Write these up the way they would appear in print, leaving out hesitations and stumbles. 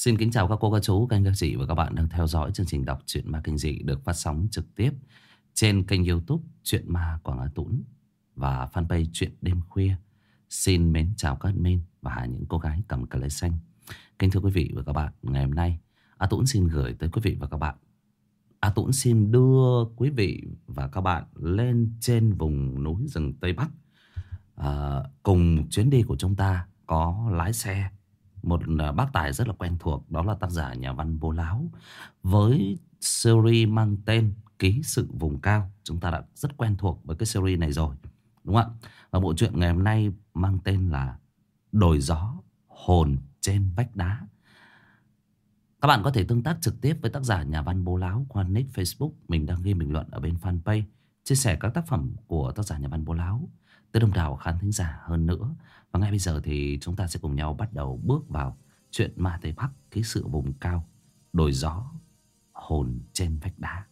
Xin kính chào các cô, các chú, các anh, các chị và các bạn đang theo dõi chương trình đọc truyện ma kinh dị được phát sóng trực tiếp trên kênh YouTube Truyện Ma Quảng Á Tũng và fanpage Truyện Đêm Khuya. Xin mến chào các admin và những cô gái cầm cà lê xanh. Kính thưa quý vị và các bạn, ngày hôm nay A Tũng xin gửi tới quý vị và các bạn, A Tũng xin đưa quý vị và các bạn lên trên vùng núi rừng Tây Bắc. Cùng chuyến đi của chúng ta có lái xe một bác tài rất là quen thuộc, đó là tác giả nhà văn Bố Láo. Với series mang tên Ký sự vùng cao, chúng ta đã rất quen thuộc với cái series này rồi, đúng không ạ? Và bộ truyện ngày hôm nay mang tên là Đồi Gió Hồn Trên Vách Đá. Các bạn có thể tương tác trực tiếp với tác giả nhà văn Bố Láo qua nick Facebook. Mình đang ghi bình luận ở bên fanpage, chia sẻ các tác phẩm của tác giả nhà văn Bố Láo tới đông đảo khán thính giả hơn nữa. Và ngay bây giờ thì chúng ta sẽ cùng nhau bắt đầu bước vào chuyện ma Tây Bắc, Ký sự vùng cao, Đồi Gió Hồn Trên Vách Đá.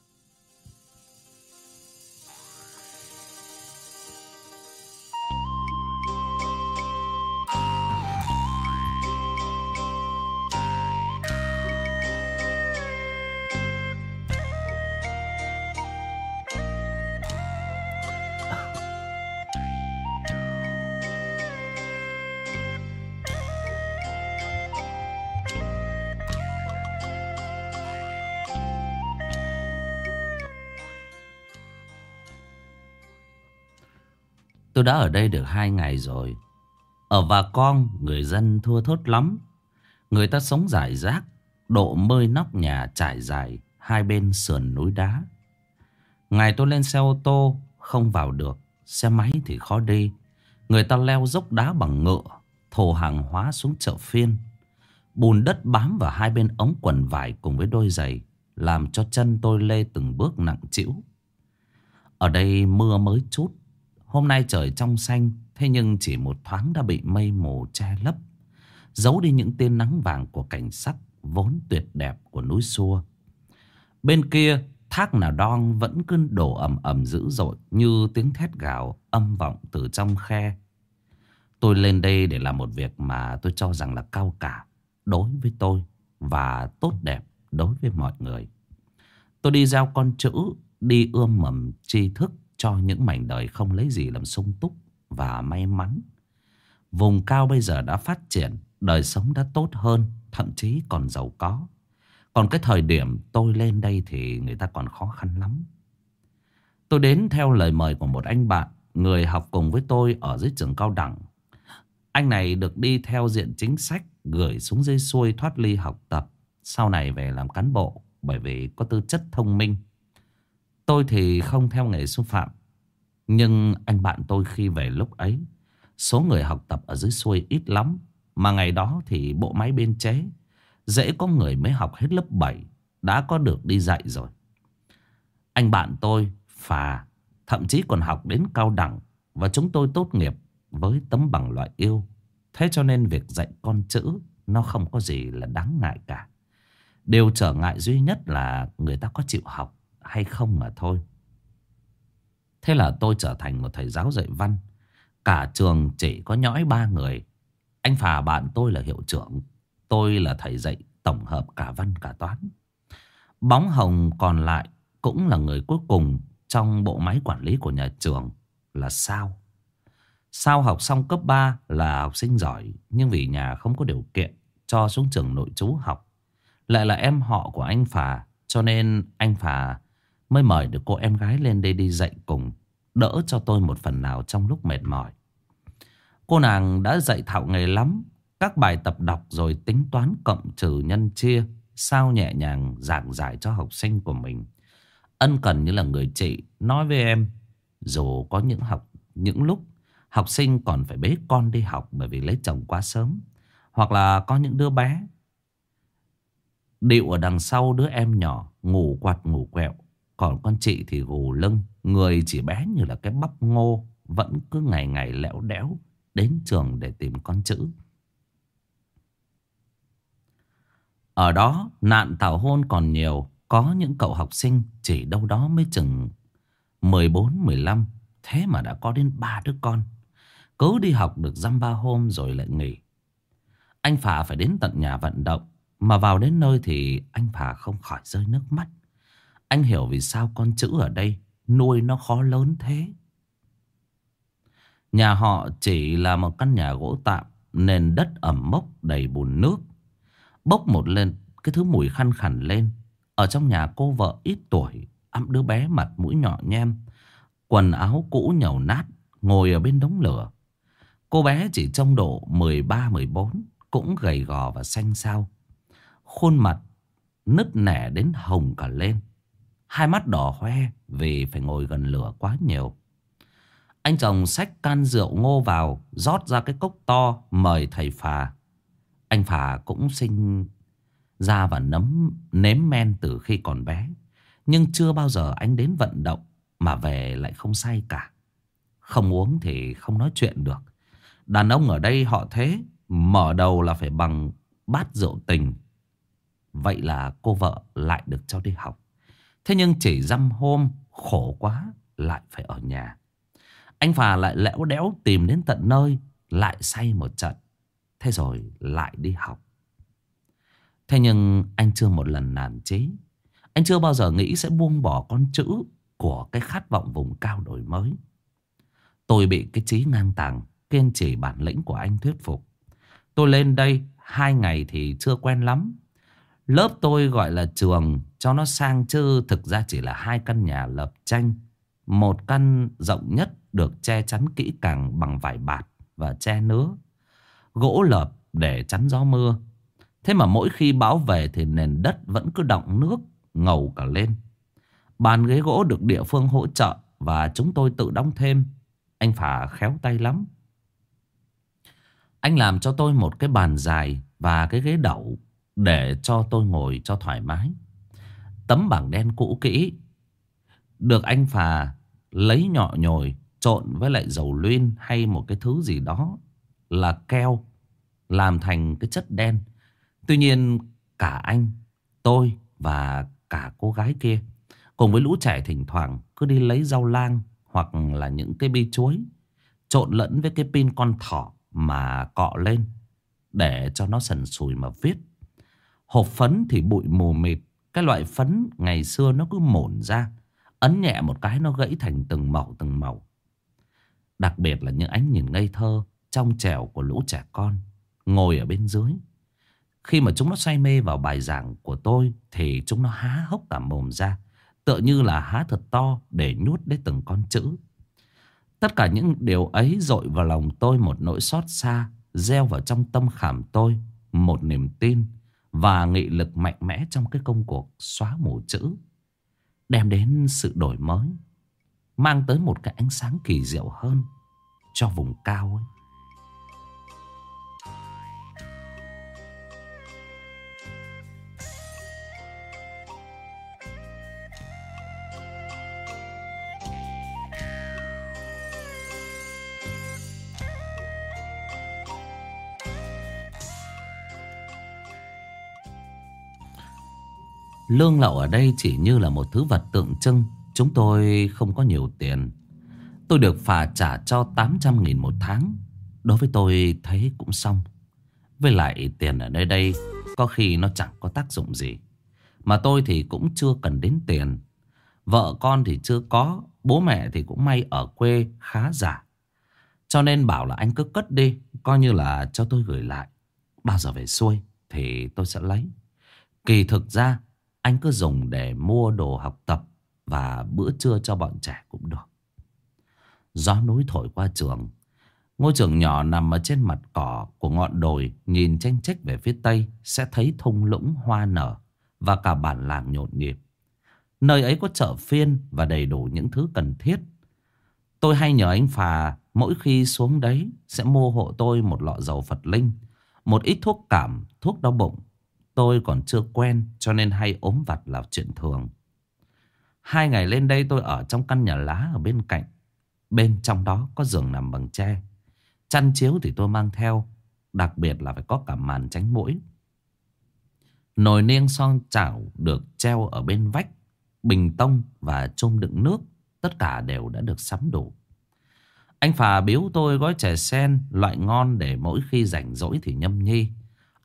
Tôi đã ở đây được 2 ngày rồi. Ở Và Con người dân thưa thớt lắm. Người ta sống rải rác, độ 10 nóc nhà trải dài hai bên sườn núi đá. Ngày tôi lên xe ô tô không vào được, xe máy thì khó đi. Người ta leo dốc đá bằng ngựa, thổ hàng hóa xuống chợ phiên. Bùn đất bám vào hai bên ống quần vải cùng với đôi giày, làm cho chân tôi lê từng bước nặng trĩu. Ở đây mưa mới chút. Hôm nay trời trong xanh, thế nhưng chỉ một thoáng đã bị mây mù che lấp, giấu đi những tia nắng vàng của cảnh sắc vốn tuyệt đẹp của núi Xua. Bên kia, thác Nà Đong vẫn cứ đổ ầm ầm dữ dội như tiếng thét gào âm vọng từ trong khe. Tôi lên đây để làm một việc mà tôi cho rằng là cao cả đối với tôi và tốt đẹp đối với mọi người. Tôi đi gieo con chữ, đi ươm mầm tri thức cho những mảnh đời không lấy gì làm sung túc và may mắn. Vùng cao bây giờ đã phát triển, đời sống đã tốt hơn, thậm chí còn giàu có. Còn cái thời điểm tôi lên đây thì người ta còn khó khăn lắm. Tôi đến theo lời mời của một anh bạn, người học cùng với tôi ở dưới trường cao đẳng. Anh này được đi theo diện chính sách, gửi xuống dưới xuôi thoát ly học tập, sau này về làm cán bộ bởi vì có tư chất thông minh. Tôi thì không theo nghề sư phạm. Nhưng anh bạn tôi khi về lúc ấy, số người học tập ở dưới xuôi ít lắm. Mà ngày đó thì bộ máy biên chế, dễ có người mới học hết lớp 7 đã có được đi dạy rồi. Anh bạn tôi phà, thậm chí còn học đến cao đẳng. Và chúng tôi tốt nghiệp với tấm bằng loại yêu. Thế cho nên việc dạy con chữ nó không có gì là đáng ngại cả. Điều trở ngại duy nhất là người ta có chịu học hay không mà thôi. Thế là tôi trở thành một thầy giáo dạy văn. Cả trường chỉ có nhõi 3 người. Anh phà bạn tôi là hiệu trưởng, tôi là thầy dạy tổng hợp cả văn cả toán. Bóng hồng còn lại cũng là người cuối cùng trong bộ máy quản lý của nhà trường là Sao. Sao học xong cấp 3 là học sinh giỏi, nhưng vì nhà không có điều kiện cho xuống trường nội trú học. Lại là em họ của anh phà, cho nên anh phà mới mời được cô em gái lên đây đi dạy cùng, đỡ cho tôi một phần nào trong lúc mệt mỏi. Cô nàng đã dạy thạo nghề lắm. Các bài tập đọc rồi tính toán cộng trừ nhân chia, sao nhẹ nhàng giảng giải cho học sinh của mình. Ân cần như là người chị nói với em. Dù có những lúc học sinh còn phải bế con đi học bởi vì lấy chồng quá sớm, hoặc là có những đứa bé điệu ở đằng sau đứa em nhỏ, ngủ quạt ngủ quẹo. Còn con chị thì gù lưng, người chỉ bé như là cái bắp ngô, vẫn cứ ngày ngày lẽo đẽo đến trường để tìm con chữ. Ở đó nạn tảo hôn còn nhiều. Có những cậu học sinh chỉ đâu đó mới chừng 14, 15, thế mà đã có đến 3 đứa con. Cứ đi học được dăm ba hôm rồi lại nghỉ. Anh Phà phải đến tận nhà vận động Mà vào đến nơi thì anh Phà không khỏi rơi nước mắt. Anh hiểu vì sao con chữ ở đây nuôi nó khó lớn thế. Nhà họ chỉ là một căn nhà gỗ tạm, nền đất ẩm mốc đầy bùn nước. Bốc một lên cái thứ mùi khăn khẳn lên. Ở trong nhà cô vợ ít tuổi, ẵm đứa bé mặt mũi nhỏ nhem, quần áo cũ nhầu nát, ngồi ở bên đống lửa. Cô bé chỉ trông độ 13-14, cũng gầy gò và xanh xao. Khuôn mặt nứt nẻ đến hồng cả lên. Hai mắt đỏ hoe vì phải ngồi gần lửa quá nhiều. Anh chồng xách can rượu ngô vào, rót ra cái cốc to mời thầy Phà. Anh Phà cũng sinh ra và nếm men từ khi còn bé. Nhưng chưa bao giờ anh đến vận động mà về lại không say cả. Không uống thì không nói chuyện được. Đàn ông ở đây họ thế, mở đầu là phải bằng bát rượu tình. Vậy là cô vợ lại được cho đi học. Thế nhưng chỉ dăm hôm, khổ quá, lại phải ở nhà. Anh Phà lại lẽo đẽo tìm đến tận nơi, lại say một trận. Thế rồi lại đi học. Thế nhưng anh chưa một lần nản chí. Anh chưa bao giờ nghĩ sẽ buông bỏ con chữ của cái khát vọng vùng cao đổi mới. Tôi bị cái trí ngang tàng, kiên trì bản lĩnh của anh thuyết phục. Tôi lên đây 2 ngày thì chưa quen lắm. Lớp tôi gọi là trường cho nó sang, chứ thực ra chỉ là 2 căn nhà lợp tranh. Một căn rộng nhất được che chắn kỹ càng bằng vải bạt và tre nứa, gỗ lợp để chắn gió mưa. Thế mà mỗi khi bão về thì nền đất vẫn cứ đọng nước ngầu cả lên. Bàn ghế gỗ được địa phương hỗ trợ và chúng tôi tự đóng thêm. Anh Phà khéo tay lắm. Anh làm cho tôi một cái bàn dài và cái ghế đẩu để cho tôi ngồi cho thoải mái. Tấm bảng đen cũ kỹ được anh Phà lấy nhọ nhồi trộn với lại dầu luyên hay một cái thứ gì đó là keo, làm thành cái chất đen. Tuy nhiên cả anh, tôi và cả cô gái kia cùng với lũ trẻ thỉnh thoảng cứ đi lấy rau lang hoặc là những cái bi chuối, trộn lẫn với cái pin con thỏ mà cọ lên để cho nó sần sùi mà viết. Hộp phấn thì bụi mù mịt. Cái loại phấn ngày xưa nó cứ mổn ra, ấn nhẹ một cái nó gãy thành từng mẩu từng mẩu. Đặc biệt là những ánh nhìn ngây thơ trong trẻo của lũ trẻ con ngồi ở bên dưới. Khi mà chúng nó say mê vào bài giảng của tôi thì chúng nó há hốc cả mồm ra, tựa như là há thật to để nuốt đến từng con chữ. Tất cả những điều ấy dội vào lòng tôi một nỗi xót xa, gieo vào trong tâm khảm tôi một niềm tin và nghị lực mạnh mẽ trong cái công cuộc xóa mù chữ, đem đến sự đổi mới, mang tới một cái ánh sáng kỳ diệu hơn cho vùng cao ấy. Lương lậu ở đây chỉ như là một thứ vật tượng trưng. Chúng tôi không có nhiều tiền. Tôi được Phà trả cho 800.000 một tháng. Đối với tôi thấy cũng xong. Với lại tiền ở nơi đây có khi nó chẳng có tác dụng gì. Mà tôi thì cũng chưa cần đến tiền. Vợ con thì chưa có. Bố mẹ thì cũng may ở quê khá giả. Cho nên bảo là anh cứ cất đi, coi như là cho tôi gửi lại. Bao giờ về xuôi thì tôi sẽ lấy. Kỳ thực ra anh cứ dùng để mua đồ học tập và bữa trưa cho bọn trẻ cũng được. Gió núi thổi qua trường. Ngôi trường nhỏ nằm ở trên mặt cỏ của ngọn đồi, nhìn chênh chếch về phía tây sẽ thấy thung lũng hoa nở và cả bản làng nhộn nhịp. Nơi ấy có chợ phiên và đầy đủ những thứ cần thiết. Tôi hay nhờ anh Phà mỗi khi xuống đấy sẽ mua hộ tôi một lọ dầu Phật linh, một ít thuốc cảm, thuốc đau bụng. Tôi còn chưa quen cho nên hay ốm vặt là chuyện thường. 2 ngày lên đây tôi ở trong căn nhà lá ở bên cạnh. Bên trong đó có giường nằm bằng tre. Chăn chiếu thì tôi mang theo. Đặc biệt là phải có cả màn tránh muỗi. Nồi niêng son chảo được treo ở bên vách. Bình tông và chum đựng nước, tất cả đều đã được sắm đủ. Anh Phà biếu tôi gói chè sen loại ngon để mỗi khi rảnh rỗi thì nhâm nhi.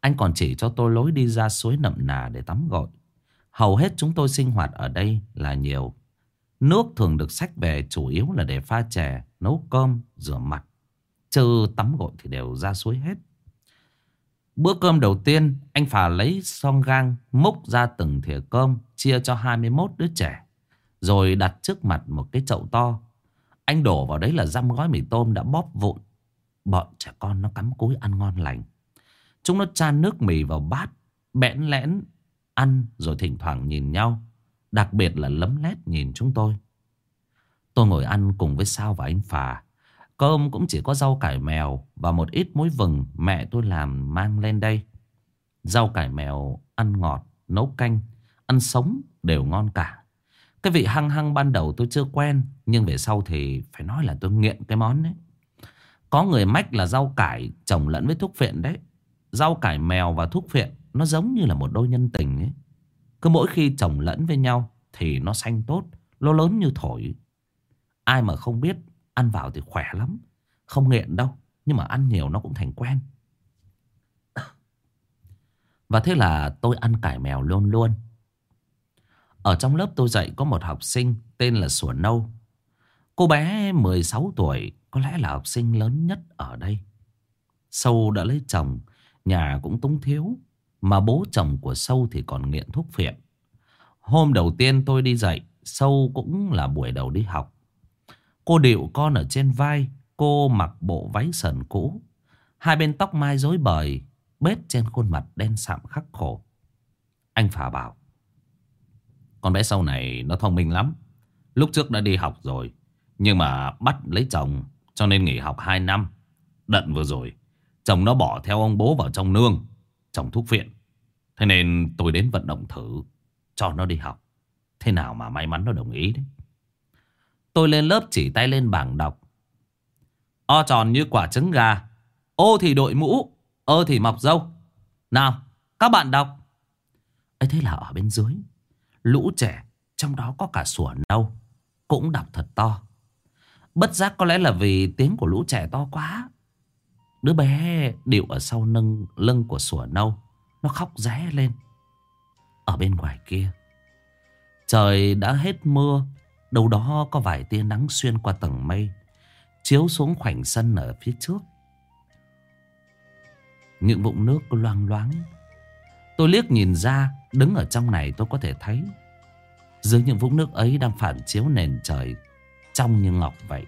Anh còn chỉ cho tôi lối đi ra suối Nậm Nà để tắm gội. Hầu hết chúng tôi sinh hoạt ở đây là nhiều. Nước thường được xách về chủ yếu là để pha chè, nấu cơm, rửa mặt. Chứ tắm gội thì đều ra suối hết. Bữa cơm đầu tiên, anh Phà lấy son gang múc ra từng thìa cơm, chia cho 21 đứa trẻ. Rồi đặt trước mặt một cái chậu to. Anh đổ vào đấy là dăm gói mì tôm đã bóp vụn. Bọn trẻ con nó cắm cúi ăn ngon lành. Chúng nó chan nước mì vào bát, bẽn lẽn ăn rồi thỉnh thoảng nhìn nhau. Đặc biệt là lấm lét nhìn chúng tôi. Tôi ngồi ăn cùng với Sao và anh Phà. Cơm cũng chỉ có rau cải mèo và một ít muối vừng mẹ tôi làm mang lên đây. Rau cải mèo ăn ngọt, nấu canh, ăn sống đều ngon cả. Cái vị hăng hăng ban đầu tôi chưa quen, nhưng về sau thì phải nói là tôi nghiện cái món đấy. Có người mách là rau cải trồng lẫn với thuốc phiện đấy. Rau cải mèo và thuốc phiện nó giống như là một đôi nhân tình ấy. Cứ mỗi khi trồng lẫn với nhau thì nó xanh tốt, nó lớn như thổi. Ai mà không biết, ăn vào thì khỏe lắm. Không nghiện đâu, nhưng mà ăn nhiều nó cũng thành quen. Và thế là tôi ăn cải mèo luôn luôn. Ở trong lớp tôi dạy có một học sinh tên là Sủa Nâu. Cô bé 16 tuổi, có lẽ là học sinh lớn nhất ở đây. Sâu đã lấy chồng, nhà cũng túng thiếu. Mà bố chồng của Sâu thì còn nghiện thuốc phiện. Hôm đầu tiên tôi đi dạy, Sâu cũng là buổi đầu đi học. Cô điệu con ở trên vai, cô mặc bộ váy sờn cũ. Hai bên tóc mai rối bời, bết trên khuôn mặt đen sạm khắc khổ. Anh Phà bảo: con bé Sâu này nó thông minh lắm. Lúc trước đã đi học rồi, nhưng mà bắt lấy chồng cho nên nghỉ học 2 năm. Đợt vừa rồi chồng nó bỏ theo ông bố vào trong nương trồng thuốc phiện. Thế nên tôi đến vận động thử cho nó đi học. Thế nào mà may mắn nó đồng ý đấy. Tôi lên lớp chỉ tay lên bảng đọc. O tròn như quả trứng gà, ô thì đội mũ, ơ thì mọc râu. Nào các bạn đọc. Ấy thế là ở bên dưới, lũ trẻ, trong đó có cả Sủa Nâu, cũng đọc thật to. Bất giác có lẽ là vì tiếng của lũ trẻ to quá, đứa bé Điệu ở sau lưng của Sủa Nâu, nó khóc ré lên. Ở bên ngoài kia, trời đã hết mưa. Đâu đó có vài tia nắng xuyên qua tầng mây, chiếu xuống khoảnh sân ở phía trước. Những vũng nước loang loáng. Tôi liếc nhìn ra, đứng ở trong này tôi có thể thấy dưới những vũng nước ấy đang phản chiếu nền trời trong như ngọc vậy.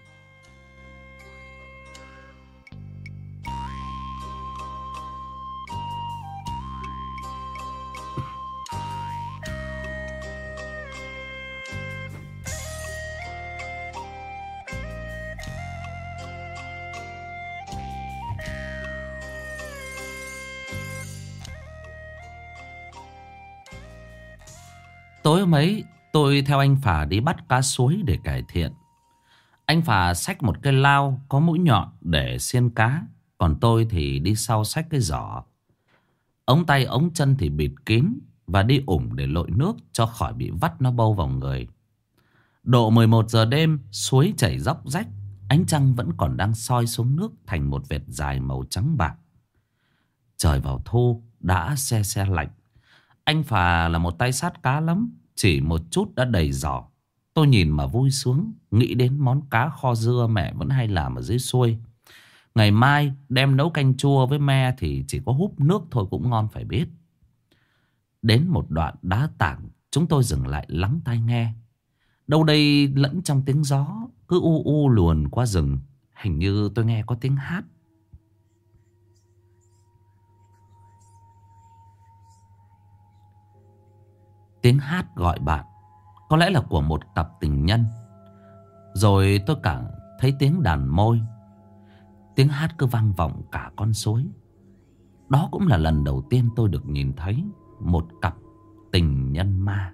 Tối hôm ấy tôi theo anh Phà đi bắt cá suối để cải thiện. Anh Phà xách một cái lao có mũi nhọn để xiên cá, còn tôi thì đi sau xách cái giỏ. Ống tay ống chân thì bịt kín và đi ủng để lội nước cho khỏi bị vắt nó bâu vào người. Độ 11 giờ đêm, suối chảy róc rách, ánh trăng vẫn còn đang soi xuống nước thành một vệt dài màu trắng bạc. Trời vào thu đã se se lạnh. Anh Phà là một tay sát cá lắm, chỉ một chút đã đầy giỏ. Tôi nhìn mà vui sướng, nghĩ đến món cá kho dưa mẹ vẫn hay làm ở dưới xuôi. Ngày mai đem nấu canh chua với me thì chỉ có húp nước thôi cũng ngon phải biết. Đến một đoạn đá tảng, chúng tôi dừng lại lắng tai nghe. Đâu đây lẫn trong tiếng gió cứ u u luồn qua rừng, hình như tôi nghe có tiếng hát. Tiếng hát gọi bạn, có lẽ là của một cặp tình nhân. Rồi tôi càng thấy tiếng đàn môi. Tiếng hát cứ vang vọng cả con suối. Đó cũng là lần đầu tiên tôi được nhìn thấy một cặp tình nhân ma.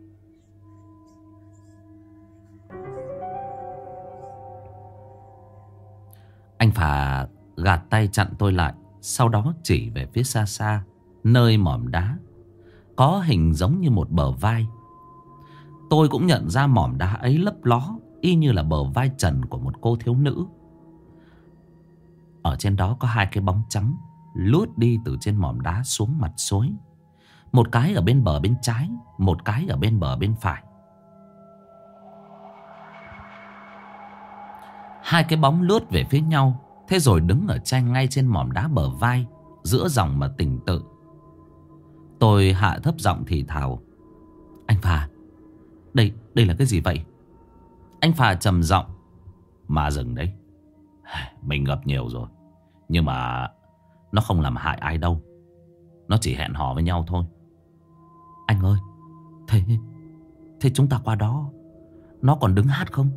Anh Phà gạt tay chặn tôi lại, sau đó chỉ về phía xa xa, nơi mỏm đá có hình giống như một bờ vai. Tôi cũng nhận ra mỏm đá ấy lấp ló y như là bờ vai trần của một cô thiếu nữ. Ở trên đó có hai cái bóng trắng lướt đi từ trên mỏm đá xuống mặt suối. Một cái ở bên bờ bên trái, một cái ở bên bờ bên phải. Hai cái bóng lướt về phía nhau, thế rồi đứng ở tranh ngay trên mỏm đá bờ vai, giữa dòng mà tình tự. Tôi hạ thấp giọng thì thào: "Anh Phà, đây là cái gì vậy?" Anh Phà trầm giọng: "Ma rừng đấy. Mình gặp nhiều rồi, nhưng mà nó không làm hại ai đâu. Nó chỉ hẹn hò với nhau thôi." "Anh ơi, thế chúng ta qua đó, nó còn đứng hát không?"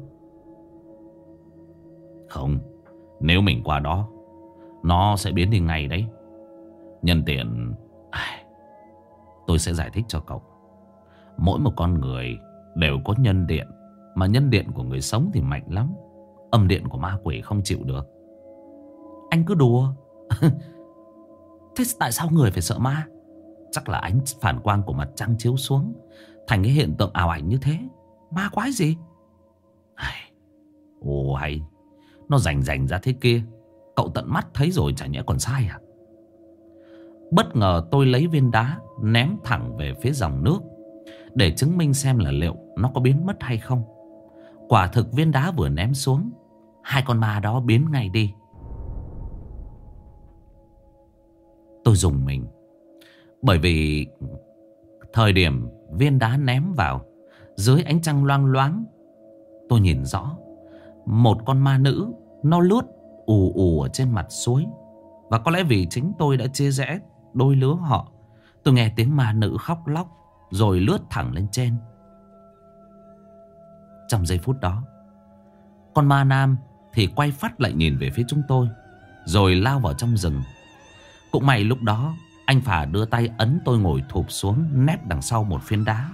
"Không, nếu mình qua đó, nó sẽ biến đi ngay đấy. Nhân tiện, tôi sẽ giải thích cho cậu. Mỗi một con người đều có nhân điện, mà nhân điện của người sống thì mạnh lắm. Âm điện của ma quỷ không chịu được." "Anh cứ đùa." "Thế tại sao người phải sợ ma?" "Chắc là ánh phản quang của mặt trăng chiếu xuống thành cái hiện tượng ảo ảnh như thế. Ma quái gì?" "Ồ hay, nó rành ra thế kia. Cậu tận mắt thấy rồi chả nhẽ còn sai à?" Bất ngờ tôi lấy viên đá ném thẳng về phía dòng nước, để chứng minh xem là liệu nó có biến mất hay không. Quả thực viên đá vừa ném xuống, hai con ma đó biến ngay đi. Tôi rùng mình, bởi vì thời điểm viên đá ném vào, dưới ánh trăng loang loáng, tôi nhìn rõ một con ma nữ nó lướt ù ù ở trên mặt suối. Và có lẽ vì chính tôi đã chia rẽ đôi lứa họ, tôi nghe tiếng ma nữ khóc lóc rồi lướt thẳng lên trên. Trong giây phút đó, con ma nam thì quay phát lại nhìn về phía chúng tôi, rồi lao vào trong rừng. Cũng may lúc đó anh Phà đưa tay ấn tôi ngồi thụp xuống, nép đằng sau một phiến đá.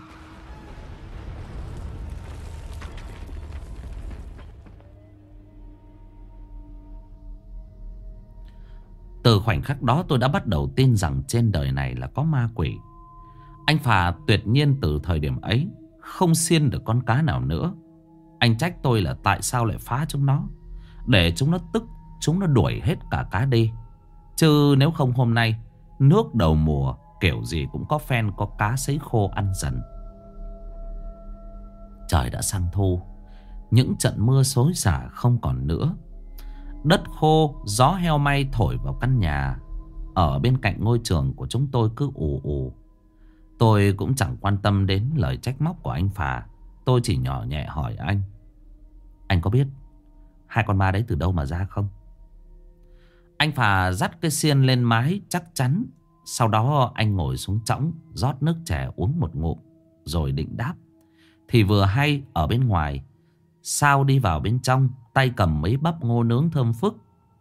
Từ khoảnh khắc đó tôi đã bắt đầu tin rằng trên đời này là có ma quỷ. Anh Phà tuyệt nhiên từ thời điểm ấy không xiên được con cá nào nữa. Anh trách tôi là tại sao lại phá chúng nó, để chúng nó tức, chúng nó đuổi hết cả cá đi. Chứ nếu không hôm nay nước đầu mùa kiểu gì cũng có phen có cá sấy khô ăn dần. Trời đã sang thu, những trận mưa xối xả không còn nữa. Đất khô, gió heo may thổi vào căn nhà ở bên cạnh ngôi trường của chúng tôi cứ ù ù. Tôi cũng chẳng quan tâm đến lời trách móc của anh Phà. Tôi chỉ nhỏ nhẹ hỏi anh: "Anh có biết hai con ma đấy từ đâu mà ra không?" Anh Phà dắt cái xiên lên mái chắc chắn. Sau đó anh ngồi xuống chõng, rót nước chè uống một ngụm, rồi định đáp. Thì vừa hay ở bên ngoài Sao đi vào bên trong, tay cầm mấy bắp ngô nướng thơm phức.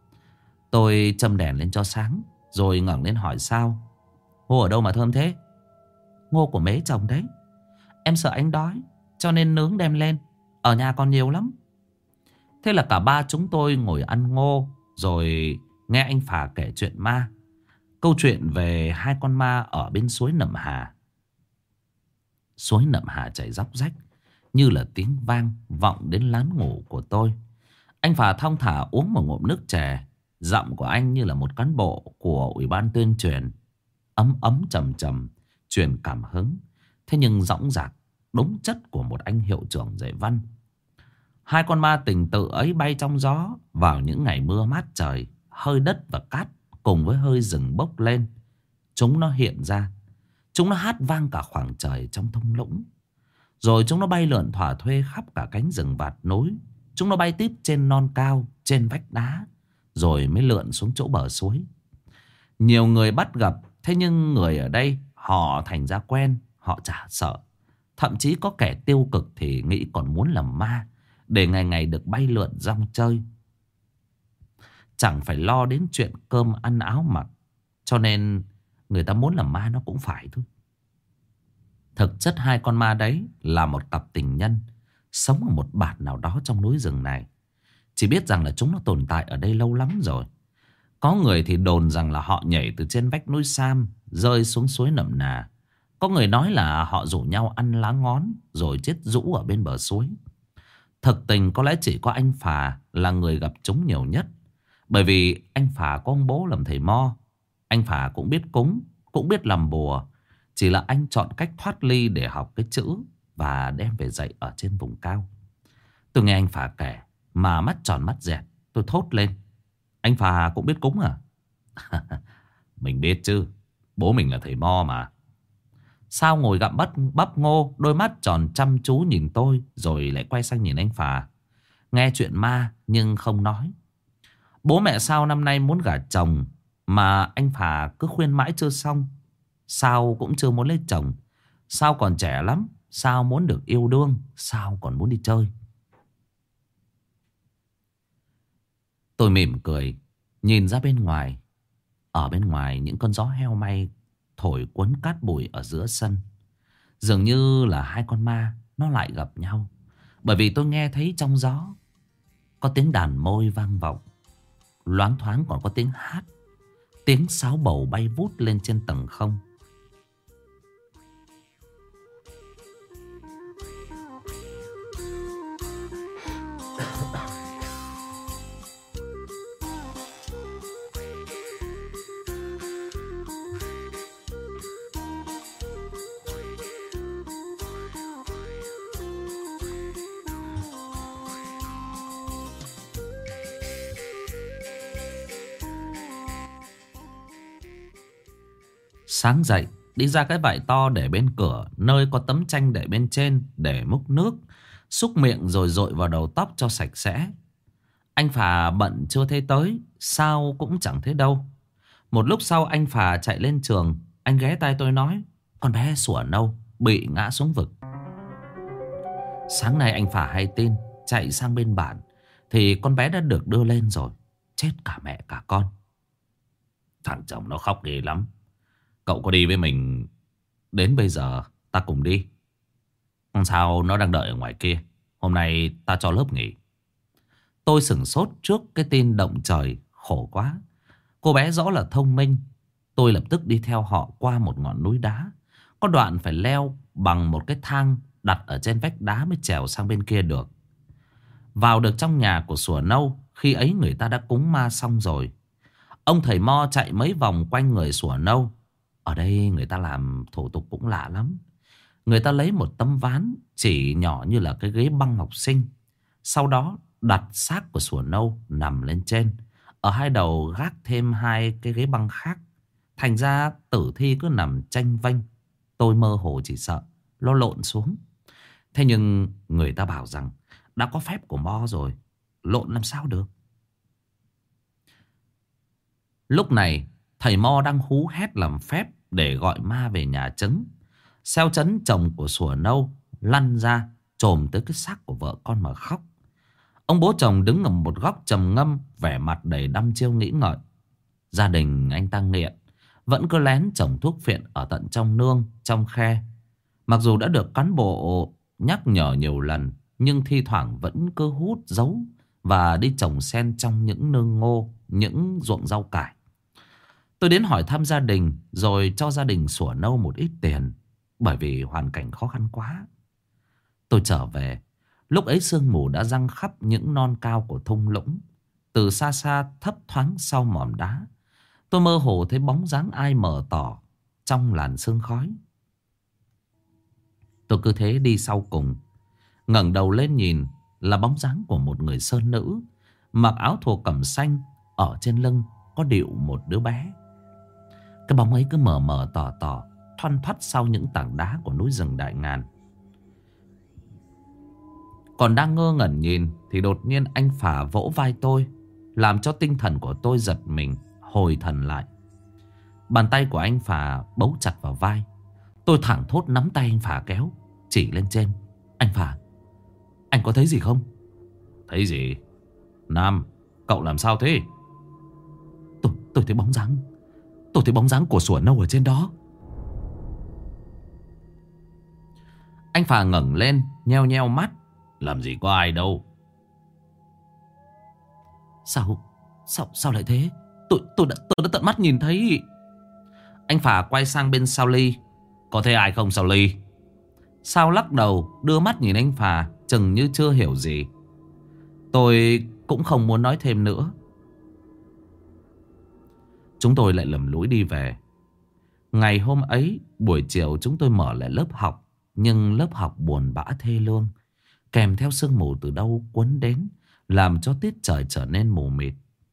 Tôi châm đèn lên cho sáng, rồi ngẩng lên hỏi Sao: "Ngô ở đâu mà thơm thế?" "Ngô của mế chồng đấy. Em sợ anh đói cho nên nướng đem lên, ở nhà còn nhiều lắm." Thế là cả ba chúng tôi ngồi ăn ngô, rồi nghe anh Phà kể chuyện ma. Câu chuyện về hai con ma ở bên suối Nậm Hà. Suối Nậm Hà chảy róc rách, như là tiếng vang vọng đến lán ngủ của tôi. Anh Phà thong thả uống một ngụm nước chè. Giọng của anh như là một cán bộ của Ủy ban tuyên truyền, ấm ấm trầm trầm, truyền cảm hứng. Thế nhưng dõng dạc, đúng chất của một anh hiệu trưởng dạy văn. Hai con ma tình tự ấy bay trong gió vào những ngày mưa mát trời. Hơi đất và cát cùng với hơi rừng bốc lên, chúng nó hiện ra. Chúng nó hát vang cả khoảng trời trong thung lũng. Rồi chúng nó bay lượn thỏa thuê khắp cả cánh rừng vạt nối. Chúng nó bay tít trên non cao, trên vách đá, rồi mới lượn xuống chỗ bờ suối. Nhiều người bắt gặp, thế nhưng người ở đây họ thành ra quen, họ chả sợ. Thậm chí có kẻ tiêu cực thì nghĩ còn muốn làm ma, để ngày ngày được bay lượn rong chơi, chẳng phải lo đến chuyện cơm ăn áo mặc. Cho nên người ta muốn làm ma nó cũng phải thôi. Thực chất hai con ma đấy là một cặp tình nhân sống ở một bản nào đó trong núi rừng này. Chỉ biết rằng là chúng nó tồn tại ở đây lâu lắm rồi. Có người thì đồn rằng là họ nhảy từ trên vách núi Sam rơi xuống suối Nậm Nà. Có người nói là họ rủ nhau ăn lá ngón rồi chết rũ ở bên bờ suối. Thực tình có lẽ chỉ có anh Phà là người gặp chúng nhiều nhất. Bởi vì anh Phà có ông bố làm thầy mo. Anh Phà cũng biết cúng, cũng biết làm bùa. Chỉ là anh chọn cách thoát ly để học cái chữ và đem về dạy ở trên vùng cao. Tôi nghe anh Phà kể mà mắt tròn mắt dẹt. Tôi thốt lên: anh Phà cũng biết cúng à? Mình biết chứ, bố mình là thầy mo mà. Sao ngồi gặm bắp ngô, đôi mắt tròn chăm chú nhìn tôi, rồi lại quay sang nhìn anh Phà. Nghe chuyện ma nhưng không nói. Bố mẹ Sao năm nay muốn gả chồng, mà anh Phà cứ khuyên mãi chưa xong. Sao cũng chưa muốn lấy chồng. Sao còn trẻ lắm, Sao muốn được yêu đương, Sao còn muốn đi chơi. Tôi mỉm cười, nhìn ra bên ngoài. Ở bên ngoài những cơn gió heo may thổi cuốn cát bụi ở giữa sân. Dường như là hai con ma nó lại gặp nhau. Bởi vì tôi nghe thấy trong gió có tiếng đàn môi vang vọng. Loáng thoáng còn có tiếng hát. Tiếng sáo bầu bay vút lên trên tầng không. Sáng dậy đi ra cái vải to để bên cửa, nơi có tấm tranh để bên trên để múc nước. Xúc miệng rồi dội vào đầu tóc cho sạch sẽ. Anh Phà bận chưa thấy tới, Sao cũng chẳng thấy đâu. Một lúc sau anh Phà chạy lên trường. Anh ghé tai tôi nói: con bé Sủa Nâu bị ngã xuống vực. Sáng nay anh Phà hay tin, chạy sang bên bản thì con bé đã được đưa lên rồi. Chết cả mẹ cả con. Thằng chồng nó khóc ghê lắm. Cậu có đi với mình đến bây giờ ta cùng đi. Con Sao nó đang đợi ở ngoài kia. Hôm nay ta cho lớp nghỉ. Tôi sửng sốt trước cái tin động trời. Khổ quá. Cô bé rõ là thông minh. Tôi lập tức đi theo họ qua một ngọn núi đá. Có đoạn phải leo bằng một cái thang đặt ở trên vách đá mới trèo sang bên kia được. Vào được trong nhà của Sủa Nâu, khi ấy người ta đã cúng ma xong rồi. Ông thầy mo chạy mấy vòng quanh người Sủa Nâu. Ở đây người ta làm thủ tục cũng lạ lắm. Người ta lấy một tấm ván chỉ nhỏ như là cái ghế băng học sinh. Sau đó đặt xác của Sủa Nâu nằm lên trên. Ở hai đầu gác thêm hai cái ghế băng khác. Thành ra tử thi cứ nằm chênh vênh. Tôi mơ hồ chỉ sợ nó lộn xuống. Thế nhưng người ta bảo rằng đã có phép của mo rồi, lộn làm sao được. Lúc này thầy mo đang hú hét làm phép để gọi ma về nhà trứng. Xeo Chấn chồng của Sủa Nâu lăn ra chồm tới cái xác của vợ con mà khóc. Ông bố chồng đứng ở một góc trầm ngâm, vẻ mặt đầy đăm chiêu nghĩ ngợi. Gia đình anh ta nghiện, vẫn cứ lén trồng thuốc phiện ở tận trong nương, trong khe. Mặc dù đã được cán bộ nhắc nhở nhiều lần, nhưng thi thoảng vẫn cứ hút giấu và đi trồng sen trong những nương ngô, những ruộng rau cải. Tôi đến hỏi thăm gia đình, rồi cho gia đình Sủa Nâu một ít tiền, bởi vì hoàn cảnh khó khăn quá. Tôi trở về, lúc ấy sương mù đã giăng khắp những non cao của thung lũng. Từ xa xa thấp thoáng sau mỏm đá, tôi mơ hồ thấy bóng dáng ai mờ tỏ trong làn sương khói. Tôi cứ thế đi sau cùng, ngẩng đầu lên nhìn là bóng dáng của một người sơn nữ, mặc áo thổ cẩm xanh, ở trên lưng có địu một đứa bé. Cái bóng ấy cứ mờ mờ tỏ tỏ, thoăn thoắt sau những tảng đá của núi rừng Đại Ngàn. Còn đang ngơ ngẩn nhìn thì đột nhiên anh Phà vỗ vai tôi, làm cho tinh thần của tôi giật mình, hồi thần lại. Bàn tay của anh Phà bấu chặt vào vai. Tôi thẳng thốt nắm tay anh Phà kéo, chỉ lên trên. Anh Phà, anh có thấy gì không? Thấy gì? Nam, cậu làm sao thế? Tôi thấy bóng dáng. Tôi thấy bóng dáng của Sủa Nâu ở trên đó. Anh Phà ngẩng lên, nheo nheo mắt. Làm gì có ai đâu. Sao lại thế? Tôi đã tận mắt nhìn thấy. Anh Phà quay sang bên Sao Ly. Có thấy ai không Sao Ly? Sao lắc đầu, đưa mắt nhìn anh Phà, chừng như chưa hiểu gì. Tôi cũng không muốn nói thêm nữa. Chúng tôi lại lầm lũi đi về. Ngày hôm ấy, buổi chiều chúng tôi mở lại lớp học. Nhưng lớp học buồn bã thê lương, kèm theo sương mù từ đâu cuốn đến, làm cho tiết trời trở nên mù mịt.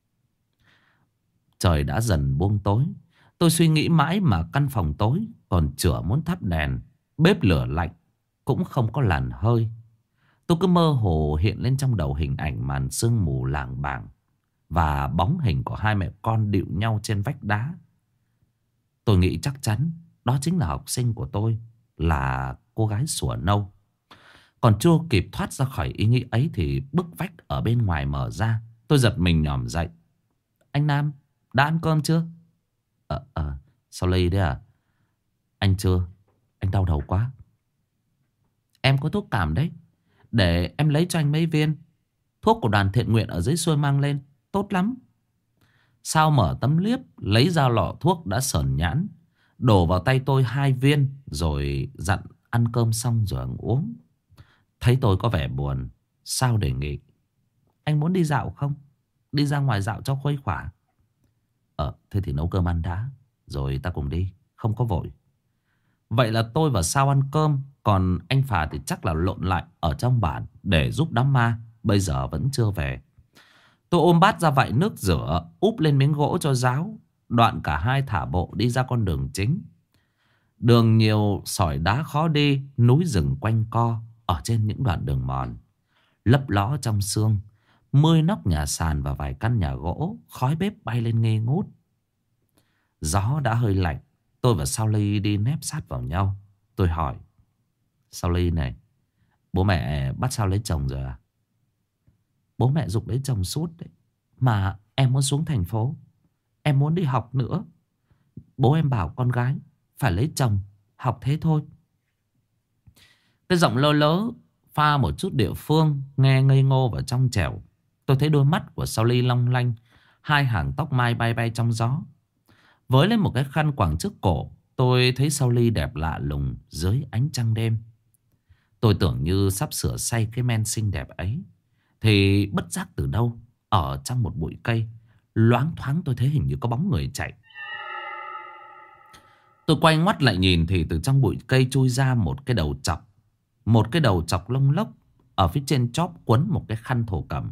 Trời đã dần buông tối. Tôi suy nghĩ mãi mà căn phòng tối, còn chửa muốn thắp đèn. Bếp lửa lạnh, cũng không có làn hơi. Tôi cứ mơ hồ hiện lên trong đầu hình ảnh màn sương mù lảng bảng và bóng hình của hai mẹ con địu nhau trên vách đá. Tôi nghĩ chắc chắn đó chính là học sinh của tôi, là cô gái sủa nâu. Còn chưa kịp thoát ra khỏi ý nghĩ ấy thì bức vách ở bên ngoài mở ra. Tôi giật mình nhòm dậy. Anh Nam, đã ăn cơm chưa? Sao lây đấy à? Anh chưa, anh đau đầu quá. Em có thuốc cảm đấy, để em lấy cho anh mấy viên. Thuốc của đoàn thiện nguyện ở dưới xuôi mang lên, tốt lắm. Sao mở tấm liếp, lấy ra lọ thuốc đã sờn nhãn, đổ vào tay tôi 2 viên, rồi dặn ăn cơm xong rồi uống. Thấy tôi có vẻ buồn, Sao đề nghị: anh muốn đi dạo không? Đi ra ngoài dạo cho khuây khỏa. Thế thì nấu cơm ăn đã, rồi ta cùng đi, không có vội. Vậy là tôi và Sao ăn cơm, còn anh Phà thì chắc là lộn lại ở trong bản để giúp đám ma, bây giờ vẫn chưa về. Tôi ôm bát ra vại nước rửa, úp lên miếng gỗ cho ráo. Đoạn cả hai thả bộ đi ra con đường chính. Đường nhiều sỏi đá khó đi, núi rừng quanh co ở trên những đoạn đường mòn. Lấp ló trong sương, 10 nóc nhà sàn và vài căn nhà gỗ, khói bếp bay lên nghi ngút. Gió đã hơi lạnh. Tôi và Sao Ly đi nép sát vào nhau. Tôi hỏi: Sao Ly này, bố mẹ bắt Sao lấy chồng rồi à? Bố mẹ giục lấy chồng suốt đấy, mà em muốn xuống thành phố, em muốn đi học nữa. Bố em bảo con gái phải lấy chồng, học thế thôi. Cái giọng lơ lớ pha một chút địa phương, nghe ngây ngô và trong trẻo. Tôi thấy đôi mắt của Sao Ly long lanh, hai hàng tóc mai bay bay trong gió. Với lên một cái khăn quàng trước cổ, tôi thấy Sao Ly đẹp lạ lùng dưới ánh trăng đêm. Tôi tưởng như sắp sửa say cái men xinh đẹp ấy, thì bất giác từ đâu, ở trong một bụi cây, loáng thoáng tôi thấy hình như có bóng người chạy. Tôi quay ngoắt lại nhìn thì từ trong bụi cây chui ra một cái đầu trọc. Một cái đầu trọc lông lốc, ở phía trên chóp quấn một cái khăn thổ cẩm.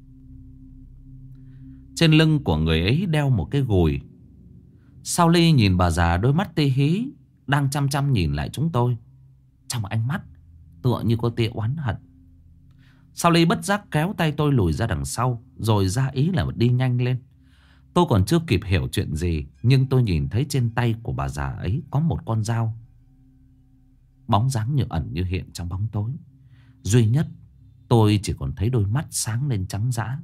Trên lưng của người ấy đeo một cái gùi. Sao Ly nhìn bà già đôi mắt tê hí, đang chăm chăm nhìn lại chúng tôi. Trong ánh mắt tựa như có tia oán hận. Sao Ly bất giác kéo tay tôi lùi ra đằng sau, rồi ra ý là đi nhanh lên. Tôi còn chưa kịp hiểu chuyện gì, nhưng tôi nhìn thấy trên tay của bà già ấy có một con dao. Bóng dáng như ẩn như hiện trong bóng tối. Duy nhất tôi chỉ còn thấy đôi mắt sáng lên trắng dã.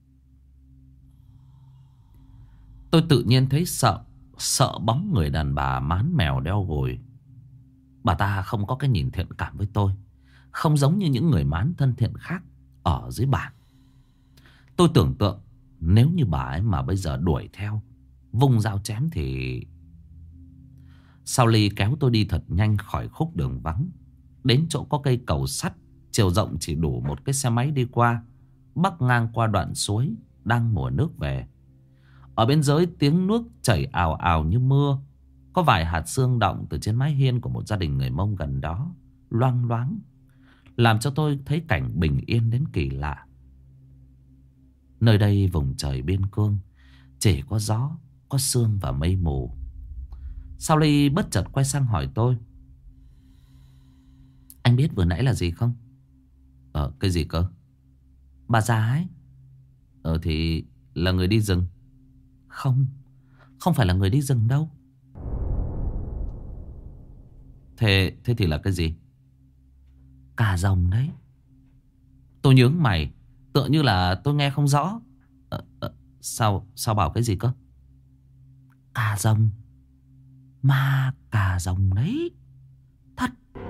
Tôi tự nhiên thấy sợ. Sợ bóng người đàn bà mán mèo đeo gùi. Bà ta không có cái nhìn thiện cảm với tôi, không giống như những người mán thân thiện khác ở dưới bản. Tôi tưởng tượng nếu như bà ấy mà bây giờ đuổi theo, vung dao chém thì... Sao Ly kéo tôi đi thật nhanh khỏi khúc đường vắng, đến chỗ có cây cầu sắt, chiều rộng chỉ đủ một cái xe máy đi qua, bắc ngang qua đoạn suối đang mùa nước về. Ở bên dưới tiếng nước chảy ào ào như mưa. Có vài hạt sương đọng từ trên mái hiên của một gia đình người Mông gần đó, loang loáng, làm cho tôi thấy cảnh bình yên đến kỳ lạ. Nơi đây vùng trời biên cương, chỉ có gió, có sương và mây mù. Sao Ly bất chợt quay sang hỏi tôi: anh biết vừa nãy là gì không? Cái gì cơ? Bà già ấy. Thì là người đi rừng. Không, không phải là người đi rừng đâu. Thế thì là cái gì? Cà rồng đấy. Tôi nhướng mày, tựa như là tôi nghe không rõ. Sao bảo cái gì cơ? Cà rồng. Ma cà rồng đấy. Thật.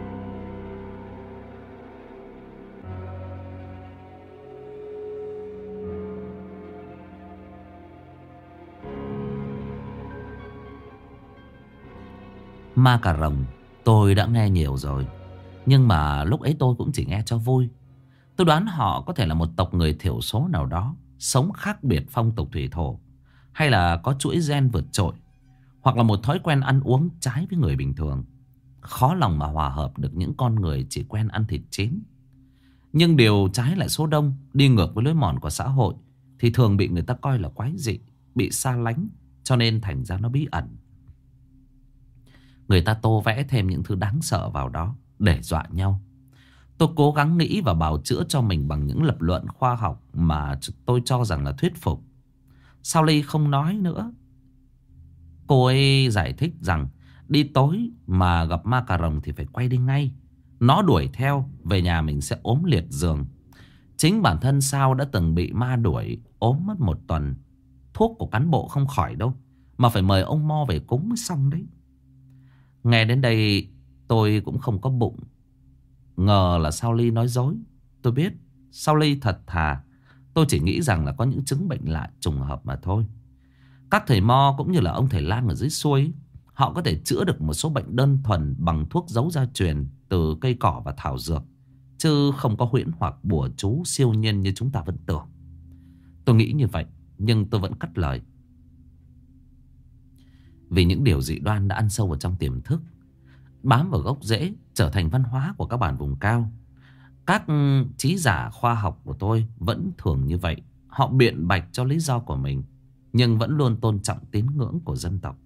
Ma cà rồng tôi đã nghe nhiều rồi, nhưng mà lúc ấy tôi cũng chỉ nghe cho vui. Tôi đoán họ có thể là một tộc người thiểu số nào đó, sống khác biệt phong tục thủy thổ, hay là có chuỗi gen vượt trội, hoặc là một thói quen ăn uống trái với người bình thường. Khó lòng mà hòa hợp được những con người chỉ quen ăn thịt chín. Nhưng điều trái lại số đông, đi ngược với lối mòn của xã hội, thì thường bị người ta coi là quái dị, bị xa lánh, cho nên thành ra nó bí ẩn. Người ta tô vẽ thêm những thứ đáng sợ vào đó để dọa nhau. Tôi cố gắng nghĩ và bào chữa cho mình bằng những lập luận khoa học mà tôi cho rằng là thuyết phục. Sao Ly không nói nữa. Cô ấy giải thích rằng đi tối mà gặp ma cà rồng thì phải quay đi ngay. Nó đuổi theo, về nhà mình sẽ ốm liệt giường. Chính bản thân Sao đã từng bị ma đuổi, ốm mất 1 tuần. Thuốc của cán bộ không khỏi đâu, mà phải mời ông Mo về cúng mới xong đấy. Nghe đến đây tôi cũng không có bụng ngờ là Sao Ly nói dối. Tôi biết Sao Ly thật thà. Tôi chỉ nghĩ rằng là có những chứng bệnh lạ trùng hợp mà thôi. Các thầy Mo cũng như là ông thầy lang ở dưới xuôi, họ có thể chữa được một số bệnh đơn thuần bằng thuốc giấu gia truyền từ cây cỏ và thảo dược, chứ không có huyễn hoặc bùa chú siêu nhiên như chúng ta vẫn tưởng. Tôi nghĩ như vậy, nhưng tôi vẫn cắt lời. Vì những điều dị đoan đã ăn sâu vào trong tiềm thức, bám vào gốc rễ, trở thành văn hóa của các bản vùng cao. Các trí giả khoa học của tôi vẫn thường như vậy. Họ biện bạch cho lý do của mình, nhưng vẫn luôn tôn trọng tín ngưỡng của dân tộc.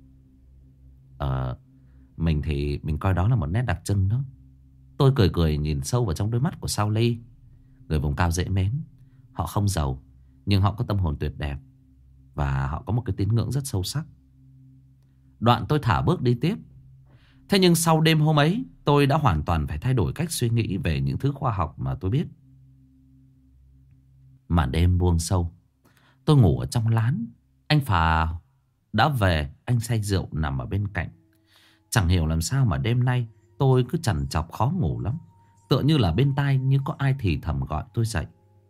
Mình thì mình coi đó là một nét đặc trưng đó. Tôi cười cười nhìn sâu vào trong đôi mắt của Sao Ly. Người vùng cao dễ mến. Họ không giàu, nhưng họ có tâm hồn tuyệt đẹp, và họ có một cái tín ngưỡng rất sâu sắc. Đoạn tôi thả bước đi tiếp. Thế nhưng sau đêm hôm ấy, tôi đã hoàn toàn phải thay đổi cách suy nghĩ về những thứ khoa học mà tôi biết. Màn đêm buông sâu, tôi ngủ ở trong lán. Anh Phà đã về, anh say rượu nằm ở bên cạnh. Chẳng hiểu làm sao mà đêm nay tôi cứ trằn trọc khó ngủ lắm. Tựa như là bên tai như có ai thì thầm gọi tôi dậy.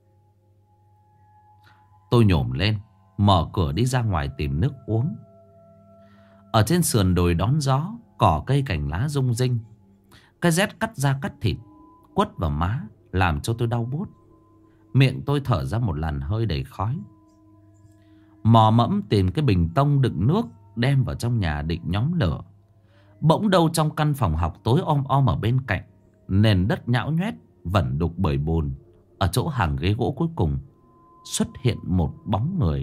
Tôi nhổm lên, mở cửa đi ra ngoài tìm nước uống. Ở trên sườn đồi đón gió, cỏ cây cành lá rung rinh. Cái rét cắt da cắt thịt, quất vào má, làm cho tôi đau buốt. Miệng tôi thở ra một làn hơi đầy khói. Mò mẫm tìm cái bình tông đựng nước, đem vào trong nhà định nhóm lửa. Bỗng đâu trong căn phòng học tối om om ở bên cạnh, nền đất nhão nhoét, vẩn đục bởi bùn. Ở chỗ hàng ghế gỗ cuối cùng xuất hiện một bóng người.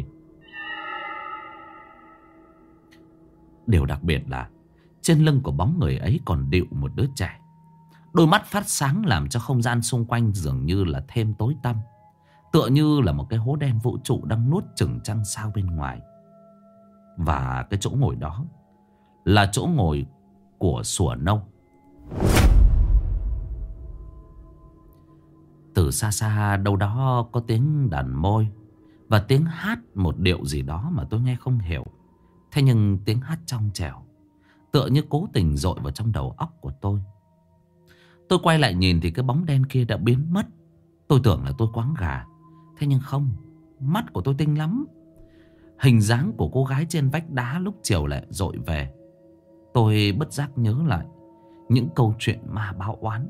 Điều đặc biệt là trên lưng của bóng người ấy còn địu một đứa trẻ. Đôi mắt phát sáng làm cho không gian xung quanh dường như là thêm tối tăm. Tựa như là một cái hố đen vũ trụ đang nuốt chửng trăng sao bên ngoài. Và cái chỗ ngồi đó là chỗ ngồi của Sủa Nâu. Từ xa xa đâu đó có tiếng đàn môi và tiếng hát một điệu gì đó mà tôi nghe không hiểu. Thế nhưng tiếng hát trong trẻo, tựa như cố tình dội vào trong đầu óc của tôi. Tôi quay lại nhìn thì cái bóng đen kia đã biến mất. Tôi tưởng là tôi quáng gà. Thế nhưng không, mắt của tôi tinh lắm. Hình dáng của cô gái trên vách đá lúc chiều lại dội về. Tôi bất giác nhớ lại những câu chuyện ma báo oán.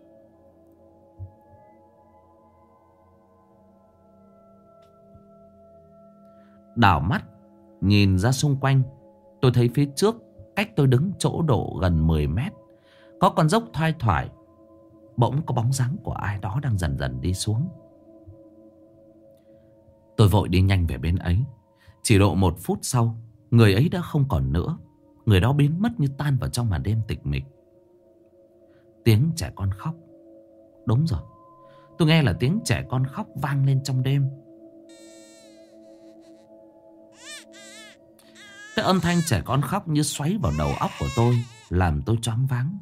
Đảo mắt nhìn ra xung quanh, tôi thấy phía trước, cách tôi đứng chỗ độ gần 10 mét, có con dốc thoai thoải. Bỗng có bóng dáng của ai đó đang dần dần đi xuống. Tôi vội đi nhanh về bên ấy. Chỉ độ 1 phút sau, người ấy đã không còn nữa. Người đó biến mất như tan vào trong màn đêm tịch mịch. Tiếng trẻ con khóc. Đúng rồi, tôi nghe là tiếng trẻ con khóc vang lên trong đêm. Cái âm thanh trẻ con khóc như xoáy vào đầu óc của tôi, làm tôi choáng váng.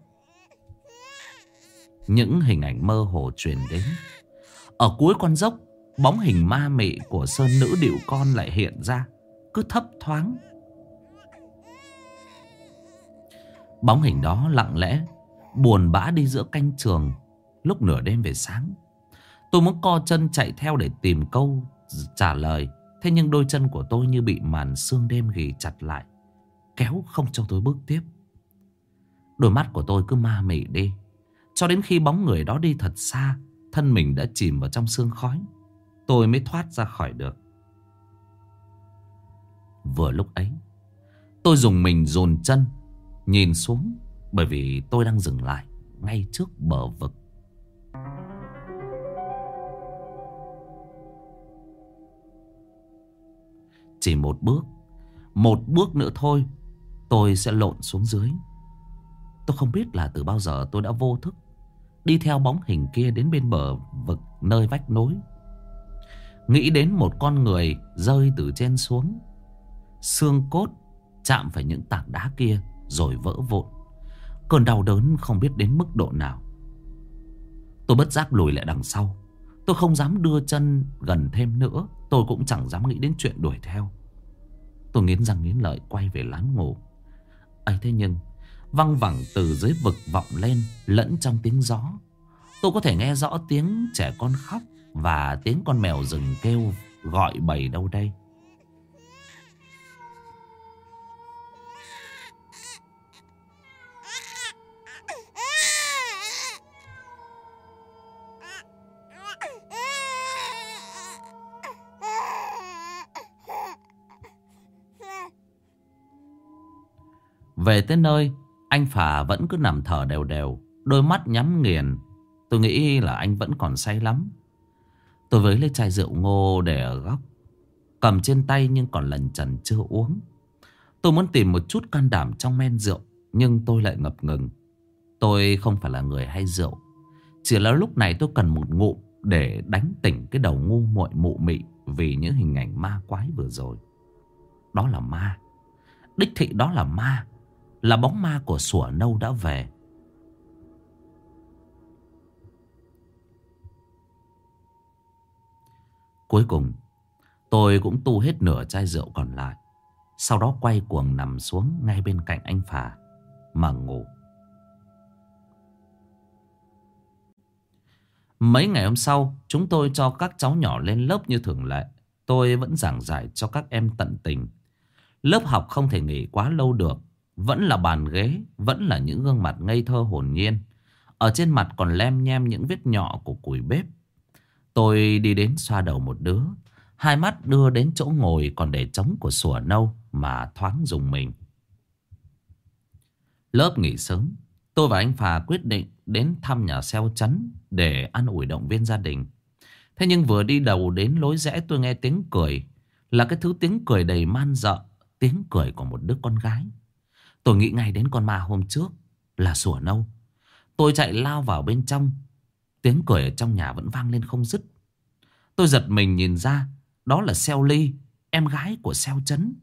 Những hình ảnh mơ hồ truyền đến. Ở cuối con dốc, bóng hình ma mị của sơn nữ điệu con lại hiện ra, cứ thấp thoáng. Bóng hình đó lặng lẽ, buồn bã đi giữa canh trường lúc nửa đêm về sáng. Tôi muốn co chân chạy theo để tìm câu trả lời. Thế nhưng đôi chân của tôi như bị màn sương đêm ghì chặt lại, kéo không cho tôi bước tiếp. Đôi mắt của tôi cứ ma mị đi, cho đến khi bóng người đó đi thật xa, thân mình đã chìm vào trong sương khói, tôi mới thoát ra khỏi được. Vừa lúc ấy, tôi dùng mình dồn chân nhìn xuống, bởi vì tôi đang dừng lại ngay trước bờ vực. Chỉ một bước nữa thôi, tôi sẽ lộn xuống dưới. Tôi không biết là từ bao giờ tôi đã vô thức đi theo bóng hình kia đến bên bờ vực nơi vách núi. Nghĩ đến một con người rơi từ trên xuống, xương cốt chạm phải những tảng đá kia rồi vỡ vụn. Cơn đau đớn không biết đến mức độ nào. Tôi bất giác lùi lại đằng sau. Tôi không dám đưa chân gần thêm nữa. Tôi cũng chẳng dám nghĩ đến chuyện đuổi theo. Tôi nghiến răng nghiến lợi quay về lán ngủ. ấy thế nhưng văng vẳng từ dưới vực vọng lên, lẫn trong tiếng gió, tôi có thể nghe rõ tiếng trẻ con khóc và tiếng con mèo rừng kêu gọi bầy đâu đây. Về tới nơi, anh Phà vẫn cứ nằm thở đều đều, đôi mắt nhắm nghiền. Tôi nghĩ là anh vẫn còn say lắm. Tôi với lấy chai rượu ngô để ở góc, cầm trên tay nhưng còn lẩn chẩn chưa uống. Tôi muốn tìm một chút can đảm trong men rượu, nhưng tôi lại ngập ngừng. Tôi không phải là người hay rượu, chỉ là lúc này tôi cần một ngụm để đánh tỉnh cái đầu ngu muội mụ mị vì những hình ảnh ma quái vừa rồi. Đó là ma, đích thị đó là ma, là bóng ma của Sủa Nâu đã về. Cuối cùng tôi cũng tu hết nửa chai rượu còn lại, sau đó quay cuồng nằm xuống ngay bên cạnh anh Phà mà ngủ. Mấy ngày hôm sau, chúng tôi cho các cháu nhỏ lên lớp như thường lệ. Tôi vẫn giảng giải cho các em tận tình. Lớp học không thể nghỉ quá lâu được. Vẫn là bàn ghế, vẫn là những gương mặt ngây thơ hồn nhiên. Ở trên mặt còn lem nhem những vết nhọ của củi bếp. Tôi đi đến xoa đầu một đứa, hai mắt đưa đến chỗ ngồi còn để trống của Sủa Nâu mà thoáng rùng mình. Lớp nghỉ sớm, tôi và anh Phà quyết định đến thăm nhà xeo Chấn để an ủi động viên gia đình. Thế nhưng vừa đi đầu đến lối rẽ, tôi nghe tiếng cười. Là cái thứ tiếng cười đầy man dợ, tiếng cười của một đứa con gái. Tôi nghĩ ngay đến con ma hôm trước là Sủa Nâu. Tôi chạy lao vào bên trong. Tiếng cười ở trong nhà vẫn vang lên không dứt. Tôi giật mình nhìn ra, đó là Xeo Ly, em gái của xeo Chấn.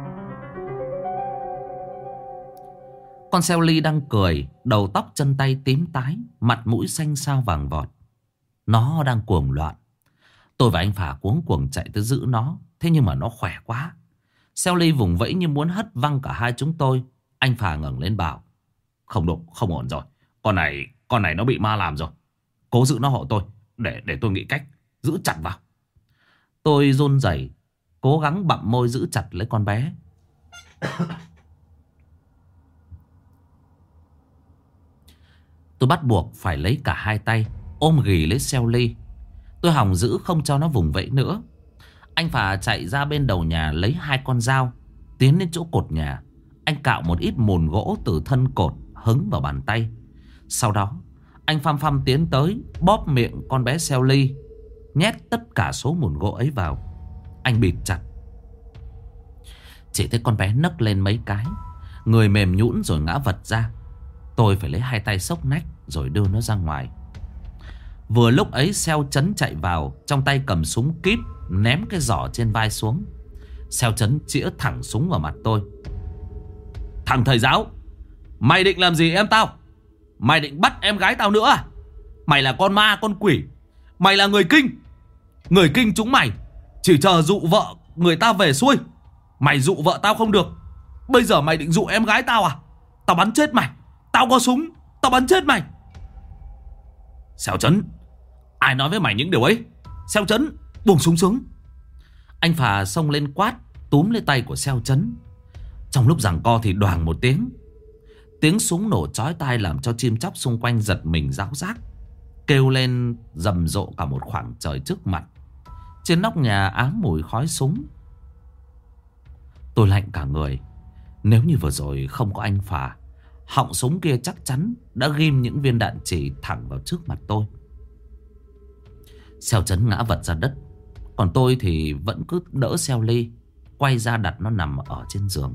Con Xeo Ly đang cười, đầu tóc chân tay tím tái, mặt mũi xanh xao vàng vọt. Nó đang cuồng loạn. Tôi và anh Phà cuống cuồng chạy tới giữ nó. Thế nhưng mà nó khỏe quá. Xeo Ly vùng vẫy như muốn hất văng cả hai chúng tôi. Anh Phà ngẩng lên bảo: Không đúng, không ổn rồi. Con này nó bị ma làm rồi. Cố giữ nó hộ tôi, để tôi nghĩ cách giữ chặt vào. Tôi run rẩy, cố gắng bặm môi giữ chặt lấy con bé. Tôi bắt buộc phải lấy cả hai tay ôm ghì lấy Xeo Ly. Tôi hòng giữ không cho nó vùng vẫy nữa. Anh Phà chạy ra bên đầu nhà lấy hai con dao, tiến đến chỗ cột nhà. Anh cạo một ít mùn gỗ từ thân cột hứng vào bàn tay. Sau đó anh phăm phăm tiến tới, bóp miệng con bé Xeo Ly, nhét tất cả số mùn gỗ ấy vào. Anh bịt chặt. Chỉ thấy con bé nấc lên mấy cái, người mềm nhũn rồi ngã vật ra. Tôi phải lấy hai tay xốc nách rồi đưa nó ra ngoài. Vừa lúc ấy Xeo Chấn chạy vào, trong tay cầm súng kíp, ném cái giỏ trên vai xuống. Xeo Chấn chĩa thẳng súng vào mặt tôi. Thằng thầy giáo, mày định làm gì em tao? Mày định bắt em gái tao nữa à? Mày là con ma con quỷ, mày là người kinh. Người kinh chúng mày chỉ chờ dụ vợ người ta về xuôi. Mày dụ vợ tao không được, bây giờ mày định dụ em gái tao à? Tao bắn chết mày. Tao có súng, tao bắn chết mày. Xeo Chấn, ai nói với mày những điều ấy? Xeo Chấn, buông súng xuống. Anh Phà xông lên quát, túm lấy tay của Xeo Chấn. Trong lúc giằng co thì đoàng một tiếng. Tiếng súng nổ chói tai làm cho chim chóc xung quanh giật mình ráo rác, kêu lên rầm rộ cả một khoảng trời trước mặt. Trên nóc nhà ám mùi khói súng. Tôi lạnh cả người. Nếu như vừa rồi không có anh Phà, họng súng kia chắc chắn đã ghim những viên đạn chỉ thẳng vào trước mặt tôi. Xeo Chấn ngã vật ra đất, còn tôi thì vẫn cứ đỡ Xeo Ly, quay ra đặt nó nằm ở trên giường.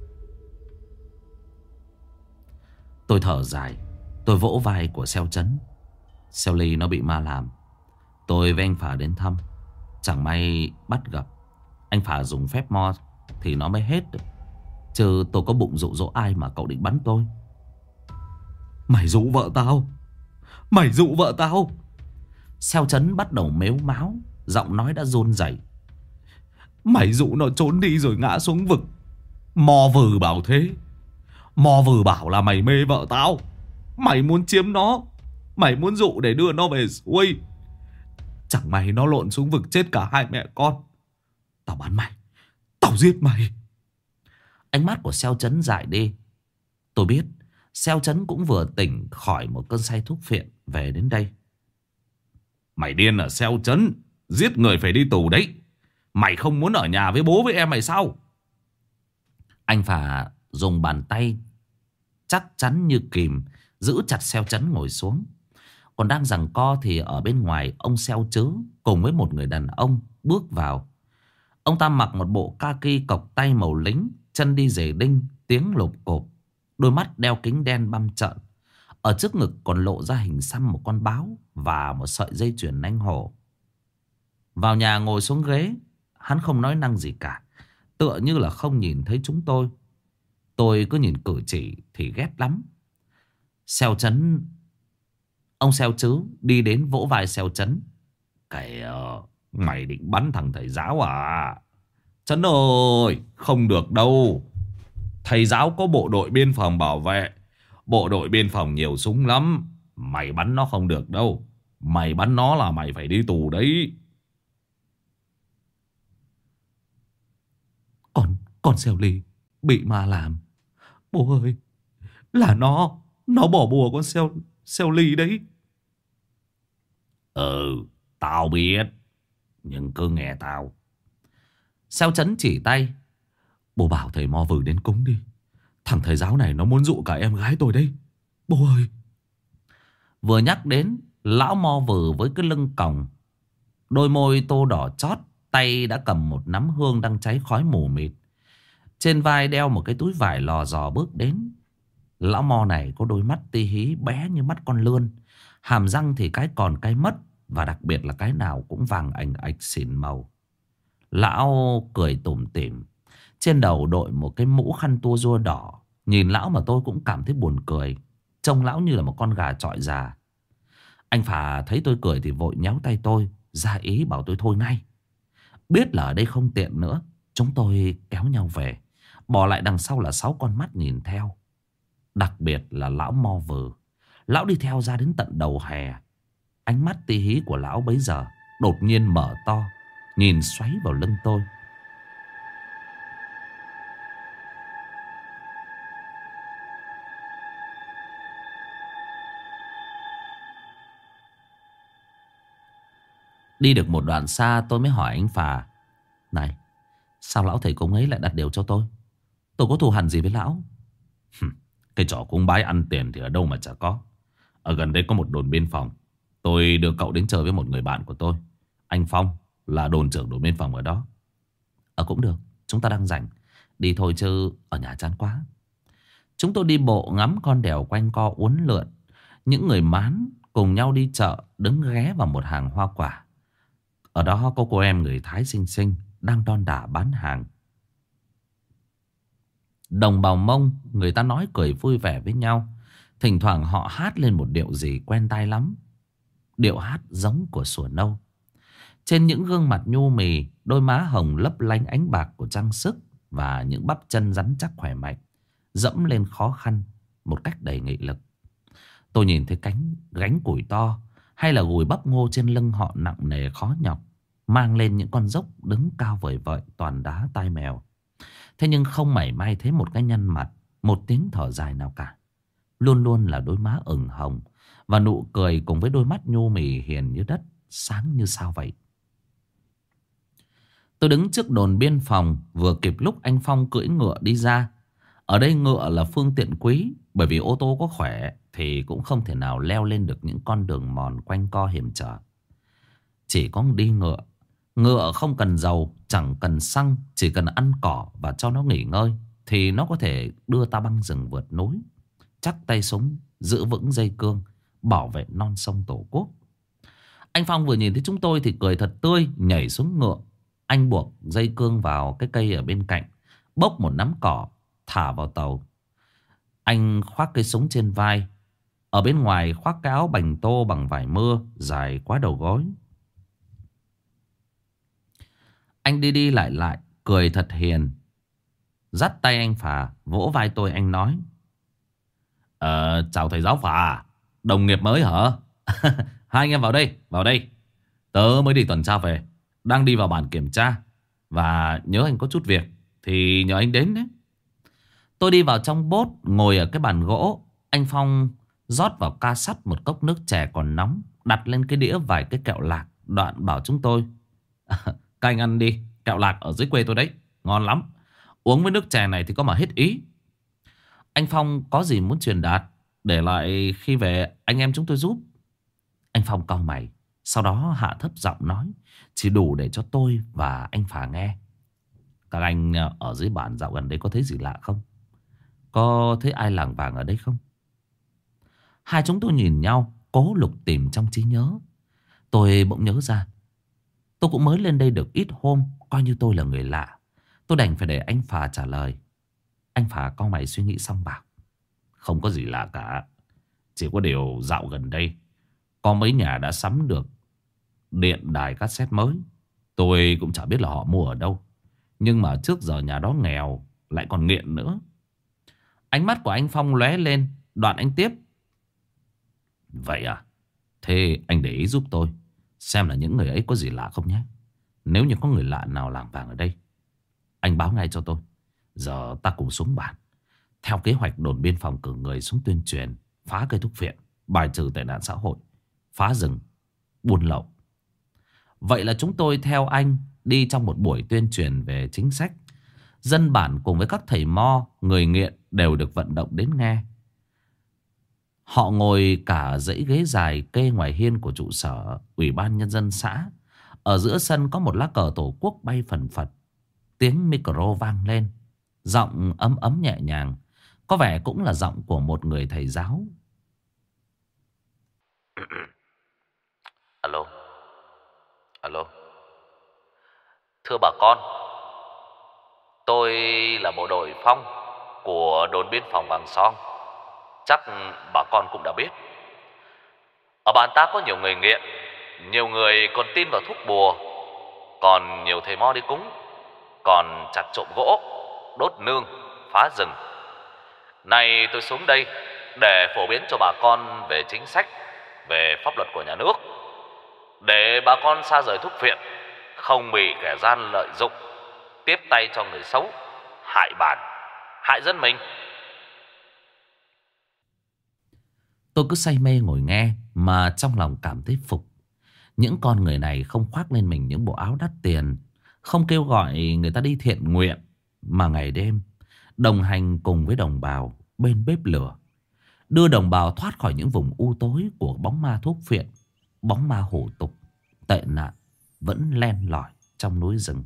Tôi thở dài, tôi vỗ vai của Xeo Chấn. Xeo Ly nó bị ma làm. Tôi với anh Phà đến thăm, chẳng may bắt gặp. Anh Phà dùng phép mo thì nó mới hết được. Chứ tôi có bụng dụ dỗ ai mà cậu định bắn tôi? Mày dụ vợ tao! Mày dụ vợ tao! Xeo Chấn bắt đầu mếu máo, giọng nói đã run rẩy. Mày dụ nó trốn đi rồi ngã xuống vực. Mò vừ bảo thế. Mò vừ bảo là mày mê vợ tao. Mày muốn chiếm nó. Mày muốn dụ để đưa nó về xuôi. Chẳng may nó lộn xuống vực chết cả hai mẹ con. Tao bắn mày. Tao giết mày. Ánh mắt của Xeo Chấn dại đi. Tôi biết Xeo Chấn cũng vừa tỉnh khỏi một cơn say thuốc phiện về đến đây. Mày điên à Xeo Chấn? Giết người phải đi tù đấy. Mày không muốn ở nhà với bố với em mày sao? Anh Phà dùng bàn tay chắc chắn như kìm giữ chặt Xeo Chấn ngồi xuống. Còn đang giằng co thì ở bên ngoài ông Xeo Trứ cùng với một người đàn ông bước vào. Ông ta mặc một bộ kaki cộc tay màu lính, chân đi giày đinh, tiếng lộp cộp, đôi mắt đeo kính đen băm trợn. Ở trước ngực còn lộ ra hình xăm một con báo và một sợi dây chuyền nanh hổ. Vào nhà ngồi xuống ghế, hắn không nói năng gì cả, tựa như là không nhìn thấy chúng tôi. Tôi cứ nhìn cử chỉ thì ghét lắm. Xeo Chấn, ông Xeo Trứ đi đến vỗ vai Xeo Chấn. Kìa, mày định bắn thằng thầy giáo à? Chấn ơi, không được đâu. Thầy giáo có bộ đội biên phòng bảo vệ. Bộ đội biên phòng nhiều súng lắm. Mày bắn nó không được đâu. Mày bắn nó là mày phải đi tù đấy. Con Xeo Ly bị ma làm. Bố ơi, là nó bỏ bùa con Xeo Ly đấy. Ừ, tao biết, nhưng cứ nghe tao. Xeo Chấn chỉ tay. Bố bảo thầy mo vừ đến cúng đi. Thằng thầy giáo này nó muốn dụ cả em gái tôi đấy. Bố ơi. Vừa nhắc đến, lão mo vừ với cái lưng còng, đôi môi tô đỏ chót, tay đã cầm một nắm hương đang cháy khói mù mịt. Trên vai đeo một cái túi vải lò dò bước đến. Lão mo này có đôi mắt tí hí bé như mắt con lươn. Hàm răng thì cái còn cái mất. Và đặc biệt là cái nào cũng vàng ảnh ạch xỉn màu. Lão cười tủm tỉm, trên đầu đội một cái mũ khăn tua rua đỏ. Nhìn lão mà tôi cũng cảm thấy buồn cười. Trông lão như là một con gà chọi già. Anh Phà thấy tôi cười thì vội nhéo tay tôi, ra ý bảo tôi thôi ngay. Biết là ở đây không tiện nữa, chúng tôi kéo nhau về, bỏ lại đằng sau là 6 con mắt nhìn theo. Đặc biệt là lão mo vừ. Lão đi theo ra đến tận đầu hè. Ánh mắt tí hí của lão bấy giờ đột nhiên mở to, nhìn xoáy vào lưng tôi. Đi được một đoạn xa tôi mới hỏi anh Phà. Này, sao lão thầy cúng ấy lại đặt điều cho tôi? Tôi có thù hằn gì với lão? Cái trò cúng bái ăn tiền thì ở đâu mà chả có. Ở gần đây có một đồn biên phòng. Tôi đưa cậu đến chơi với một người bạn của tôi. Anh Phong là đồn trưởng đồn biên phòng ở đó. Cũng được, chúng ta đang rảnh. Đi thôi chứ ở nhà chán quá. Chúng tôi đi bộ ngắm con đèo quanh co uốn lượn. Những người mán cùng nhau đi chợ, đứng ghé vào một hàng hoa quả. Ở đó có cô em người Thái xinh xinh đang đon đả bán hàng. Đồng bào Mông, người ta nói cười vui vẻ với nhau. Thỉnh thoảng họ hát lên một điệu gì quen tai lắm. Điệu hát giống của Sủa Nâu. Trên những gương mặt nhu mì, đôi má hồng lấp lánh ánh bạc của trang sức và những bắp chân rắn chắc khỏe mạnh dẫm lên khó khăn một cách đầy nghị lực. Tôi nhìn thấy gánh củi to hay là gùi bắp ngô trên lưng họ nặng nề khó nhọc, mang lên những con dốc đứng cao vời vợi toàn đá tai mèo. Thế nhưng không mảy may thấy một cái nhăn mặt, một tiếng thở dài nào cả. Luôn luôn là đôi má ửng hồng và nụ cười cùng với đôi mắt nhu mì hiền như đất, sáng như sao vậy. Tôi đứng trước đồn biên phòng, vừa kịp lúc anh Phong cưỡi ngựa đi ra. Ở đây ngựa là phương tiện quý, bởi vì ô tô có khỏe thì cũng không thể nào leo lên được những con đường mòn quanh co hiểm trở. Chỉ có đi ngựa. Ngựa không cần dầu, chẳng cần xăng, chỉ cần ăn cỏ và cho nó nghỉ ngơi thì nó có thể đưa ta băng rừng vượt núi, chắc tay súng, giữ vững dây cương, bảo vệ non sông Tổ quốc. Anh Phong vừa nhìn thấy chúng tôi thì cười thật tươi, nhảy xuống ngựa. Anh buộc dây cương vào cái cây ở bên cạnh, bốc một nắm cỏ, thả vào tàu. Anh khoác cây súng trên vai, ở bên ngoài khoác cái áo bành tô bằng vải mưa dài quá đầu gối. Anh đi đi lại lại, cười thật hiền. Dắt tay anh Phà, vỗ vai tôi, anh nói: chào thầy giáo Phà, đồng nghiệp mới hả? Hai anh em vào đây, vào đây. Tớ mới đi tuần tra về, đang đi vào bản kiểm tra, và nhớ anh có chút việc thì nhờ anh đến đấy. Tôi đi vào trong bốt, ngồi ở cái bàn gỗ. Anh Phong rót vào ca sắt một cốc nước chè còn nóng, đặt lên cái đĩa vài cái kẹo lạc, đoạn bảo chúng tôi: các anh ăn đi, kẹo lạc ở dưới quê tôi đấy, ngon lắm. Uống với nước chè này thì có mà hết ý. Anh Phong có gì muốn truyền đạt, để lại khi về anh em chúng tôi giúp. Anh Phong cau mày, sau đó hạ thấp giọng nói, chỉ đủ để cho tôi và anh Phà nghe: các anh ở dưới bản dạo gần đây có thấy gì lạ không? Có thấy ai lảng vảng ở đây không? Hai chúng tôi nhìn nhau, cố lục tìm trong trí nhớ. Tôi bỗng nhớ ra, tôi cũng mới lên đây được ít hôm, coi như tôi là người lạ. Tôi đành phải để anh Phà trả lời. Anh Phà cau mày suy nghĩ xong bảo: không có gì lạ cả. Chỉ có điều dạo gần đây có mấy nhà đã sắm được điện đài cassette mới. Tôi cũng chả biết là họ mua ở đâu, nhưng mà trước giờ nhà đó nghèo, lại còn nghiện nữa. Ánh mắt của anh Phong lóe lên, đoạn anh tiếp: vậy à? Thế anh để ý giúp tôi, xem là những người ấy có gì lạ không nhé. Nếu như có người lạ nào lảng vảng ở đây, anh báo ngay cho tôi. Giờ ta cùng xuống bản. Theo kế hoạch, đồn biên phòng cử người xuống tuyên truyền, phá cây thuốc phiện, bài trừ tệ nạn xã hội, phá rừng, buôn lậu. Vậy là chúng tôi theo anh đi trong một buổi tuyên truyền về chính sách. Dân bản cùng với các thầy mo, người nghiện đều được vận động đến nghe. Họ ngồi cả dãy ghế dài kê ngoài hiên của trụ sở Ủy ban Nhân dân xã. Ở giữa sân có một lá cờ Tổ quốc bay phần phật. Tiếng micro vang lên, giọng ấm ấm nhẹ nhàng, có vẻ cũng là giọng của một người thầy giáo. Alo. Alo. Thưa bà con, tôi là bộ đội Phong của đồn biên phòng Vàng Son. Chắc bà con cũng đã biết, ở bản ta có nhiều người nghiện, nhiều người còn tin vào thuốc bùa, còn nhiều thầy mo đi cúng, còn chặt trộm gỗ, đốt nương, phá rừng. Nay tôi xuống đây để phổ biến cho bà con về chính sách, về pháp luật của nhà nước, để bà con xa rời thuốc phiện, không bị kẻ gian lợi dụng, tiếp tay cho người xấu, hại bản, hại dân mình. Tôi cứ say mê ngồi nghe, mà trong lòng cảm thấy phục. Những con người này không khoác lên mình những bộ áo đắt tiền, không kêu gọi người ta đi thiện nguyện, mà ngày đêm đồng hành cùng với đồng bào bên bếp lửa, đưa đồng bào thoát khỏi những vùng u tối của bóng ma thuốc phiện, bóng ma hủ tục, tệ nạn vẫn len lỏi trong núi rừng.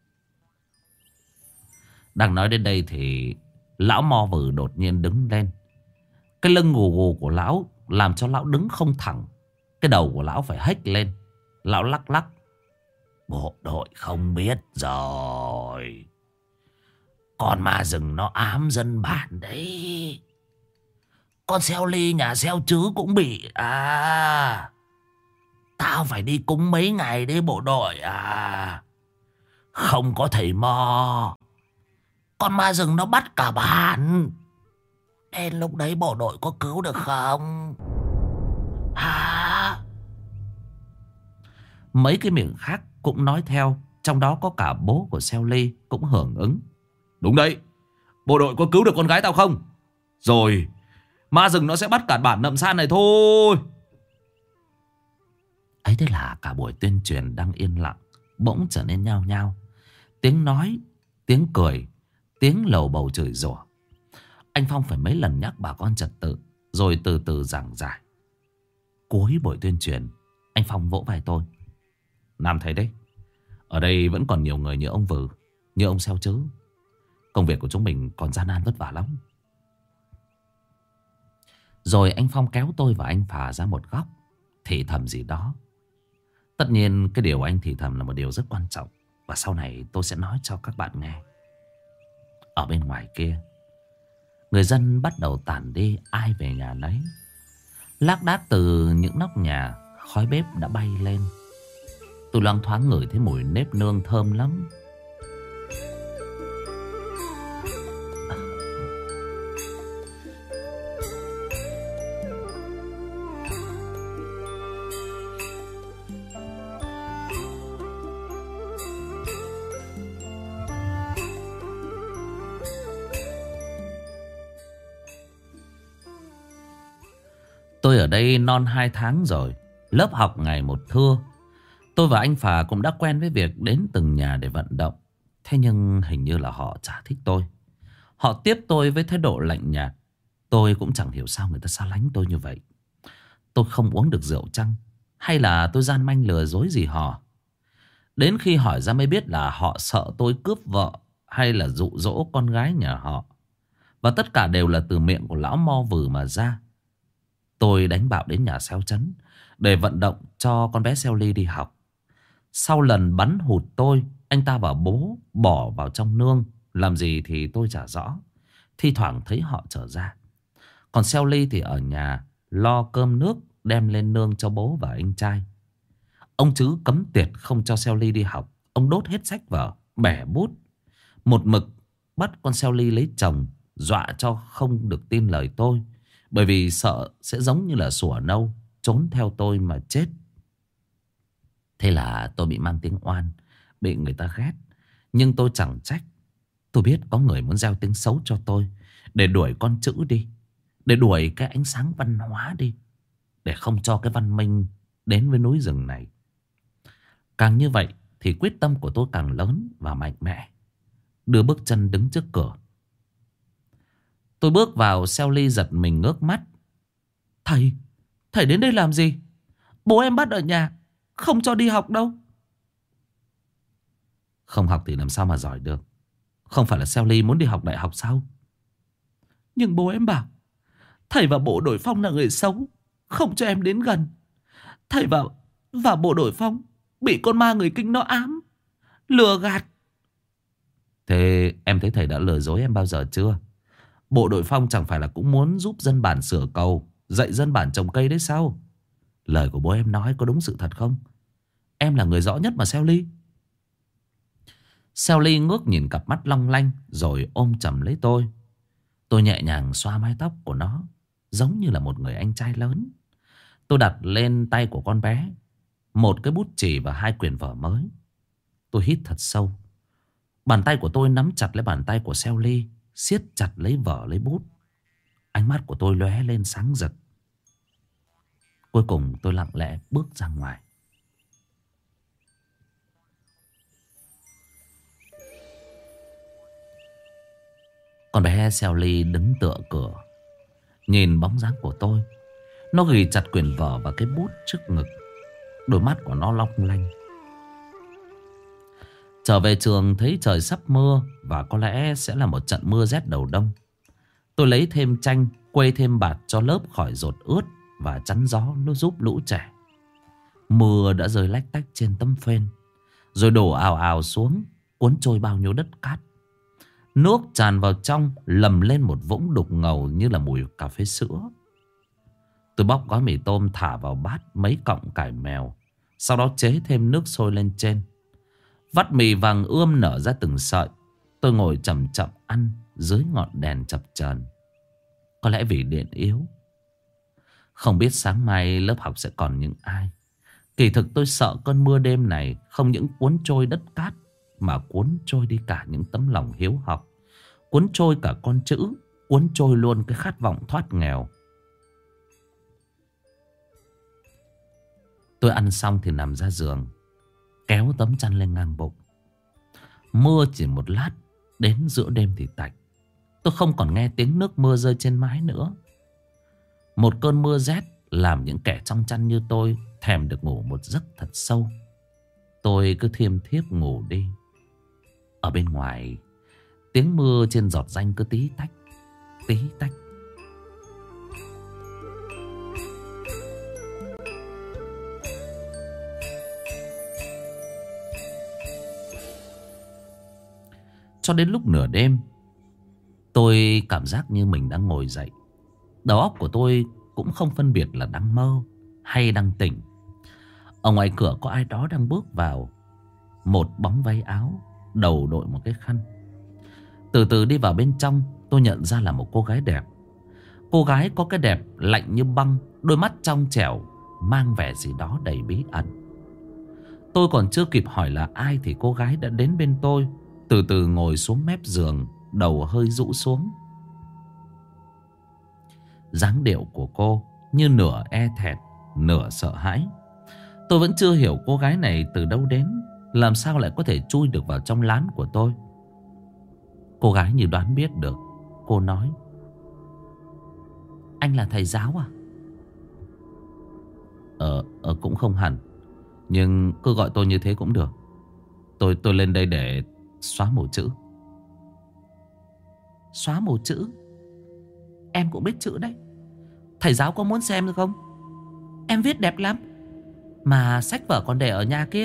Đang nói đến đây thì lão Mo Vừ đột nhiên đứng lên. Cái lưng gù gù của lão làm cho lão đứng không thẳng. Cái đầu của lão phải hếch lên. Lão lắc lắc: bộ đội không biết rồi, con ma rừng nó ám dân bản đấy. Con xeo ly nhà xeo chứ cũng bị à. Tao phải đi cúng mấy ngày đấy bộ đội à. Không có thầy mo, con ma rừng nó bắt cả bản. Đến lúc đấy bộ đội có cứu được không hả? Mấy cái miệng khác cũng nói theo, trong đó có cả bố của xeo ly cũng hưởng ứng: đúng đấy, bộ đội có cứu được con gái tao không? Rồi ma rừng nó sẽ bắt cả bản Nậm San này thôi. Ấy thế là cả buổi tuyên truyền đang yên lặng bỗng trở nên nhao nhao. tiếng nói, tiếng cười, tiếng lầu bầu chửi rủa. Anh Phong phải mấy lần nhắc bà con trật tự, rồi từ từ giảng giải. Cuối buổi tuyên truyền, anh Phong vỗ vai tôi. Nam thấy đấy, ở đây vẫn còn nhiều người như ông Vừ, như ông Xeo chứ. Công việc của chúng mình còn gian nan vất vả lắm. Rồi anh Phong kéo tôi và anh Phà ra một góc, thì thầm gì đó. Tất nhiên cái điều anh thì thầm là một điều rất quan trọng, và sau này tôi sẽ nói cho các bạn nghe. Ở bên ngoài kia, người dân bắt đầu tản đi, ai về nhà nấy. Lác đác từ những nóc nhà, khói bếp đã bay lên. Tôi loang thoáng ngửi thấy mùi nếp nương thơm lắm. Tôi ở đây non 2 tháng rồi, lớp học ngày một thưa. Tôi và anh Phà cũng đã quen với việc đến từng nhà để vận động. Thế nhưng hình như là họ chả thích tôi. Họ tiếp tôi với thái độ lạnh nhạt. Tôi cũng chẳng hiểu sao người ta xa lánh tôi như vậy. Tôi không uống được rượu chăng? Hay là tôi gian manh lừa dối gì họ? Đến khi hỏi ra mới biết là họ sợ tôi cướp vợ hay là dụ dỗ con gái nhà họ. Và tất cả đều là từ miệng của lão Mo Vừ mà ra. Tôi đánh bạo đến nhà Xeo Trấn để vận động cho con bé Xeo Ly đi học. Sau lần bắn hụt tôi, anh ta bảo bố bỏ vào trong nương. Làm gì thì tôi chả rõ. Thi thoảng thấy họ trở ra. Còn Xeo Ly thì ở nhà lo cơm nước đem lên nương cho bố và anh trai. Ông chứ cấm tiệt không cho Xeo Ly đi học. Ông đốt hết sách vở, bẻ bút. Một mực bắt con Xeo Ly lấy chồng, dọa cho không được tin lời tôi. Bởi vì sợ sẽ giống như là sủa nâu, trốn theo tôi mà chết. Thế là tôi bị mang tiếng oan, bị người ta ghét. Nhưng tôi chẳng trách. Tôi biết có người muốn gieo tiếng xấu cho tôi, để đuổi con chữ đi, để đuổi cái ánh sáng văn hóa đi, để không cho cái văn minh đến với núi rừng này. Càng như vậy thì quyết tâm của tôi càng lớn và mạnh mẽ. Đưa bước chân đứng trước cửa. Tôi bước vào, Xeo Ly giật mình ngước mắt. Thầy đến đây làm gì? Bố em bắt ở nhà, không cho đi học đâu. Không học thì làm sao mà giỏi được? Không phải là Xeo Ly muốn đi học đại học sao? Nhưng bố em bảo thầy và bộ đội Phong là người xấu, không cho em đến gần. Thầy và bộ đội Phong bị con ma người Kinh nó ám, lừa gạt. Thế em thấy thầy đã lừa dối em bao giờ chưa? Bộ đội Phong chẳng phải là cũng muốn giúp dân bản sửa cầu, dạy dân bản trồng cây đấy sao? Lời của bố em nói có đúng sự thật không? Em là người rõ nhất mà Xeo Ly. Xeo Ly ngước nhìn cặp mắt long lanh, rồi ôm chầm lấy tôi. Tôi nhẹ nhàng xoa mái tóc của nó, giống như là một người anh trai lớn. Tôi đặt lên tay của con bé một cái bút chì và 2 quyển vở mới. Tôi hít thật sâu. Bàn tay của tôi nắm chặt lấy bàn tay của Xeo Ly, siết chặt lấy vở lấy bút. Ánh mắt của tôi lóe lên sáng rực. Cuối cùng tôi lặng lẽ bước ra ngoài. Con bé Xeo Ly đứng tựa cửa, nhìn bóng dáng của tôi. Nó ghì chặt quyển vở và cái bút trước ngực. Đôi mắt của nó long lanh. Trở về trường thấy trời sắp mưa, và có lẽ sẽ là một trận mưa rét đầu đông. Tôi lấy thêm tranh, quây thêm bạt cho lớp khỏi dột ướt và chắn gió nó giúp lũ trẻ. Mưa đã rơi lách tách trên tấm phên, rồi đổ ào ào xuống, cuốn trôi bao nhiêu đất cát. Nước tràn vào trong, lầm lên một vũng đục ngầu như là mùi cà phê sữa. Tôi bóc gói mì tôm thả vào bát mấy cọng cải mèo, sau đó chế thêm nước sôi lên trên. Vắt mì vàng ươm nở ra từng sợi. Tôi ngồi chậm chậm ăn dưới ngọn đèn chập chờn. Có lẽ vì điện yếu. Không biết sáng mai lớp học sẽ còn những ai. Kỳ thực tôi sợ cơn mưa đêm này không những cuốn trôi đất cát, mà cuốn trôi đi cả những tấm lòng hiếu học, cuốn trôi cả con chữ, cuốn trôi luôn cái khát vọng thoát nghèo. Tôi ăn xong thì nằm ra giường, kéo tấm chăn lên ngang bụng. Mưa chỉ một lát, đến giữa đêm thì tạnh. Tôi không còn nghe tiếng nước mưa rơi trên mái nữa. Một cơn mưa rét làm những kẻ trong chăn như tôi thèm được ngủ một giấc thật sâu. Tôi cứ thiêm thiếp ngủ đi. Ở bên ngoài, tiếng mưa trên giọt ranh cứ tí tách, tí tách. Cho đến lúc nửa đêm, tôi cảm giác như mình đang ngồi dậy. Đầu óc của tôi cũng không phân biệt là đang mơ hay đang tỉnh. Ở ngoài cửa có ai đó đang bước vào. Một bóng váy áo, đầu đội một cái khăn. Từ từ đi vào bên trong, tôi nhận ra là một cô gái đẹp. Cô gái có cái đẹp lạnh như băng, đôi mắt trong trẻo, mang vẻ gì đó đầy bí ẩn. Tôi còn chưa kịp hỏi là ai thì cô gái đã đến bên tôi, từ từ ngồi xuống mép giường, đầu hơi rũ xuống. Dáng điệu của cô như nửa e thẹn, nửa sợ hãi. Tôi vẫn chưa hiểu cô gái này từ đâu đến, làm sao lại có thể chui được vào trong lán của tôi. Cô gái như đoán biết được. Cô nói: "Anh là thầy giáo à?" Cũng không hẳn, nhưng cứ gọi tôi như thế cũng được. Tôi lên đây để xóa mù chữ. Xóa mù chữ? Em cũng biết chữ đấy. Thầy giáo có muốn xem được không? Em viết đẹp lắm, mà sách vở còn để ở nhà kia.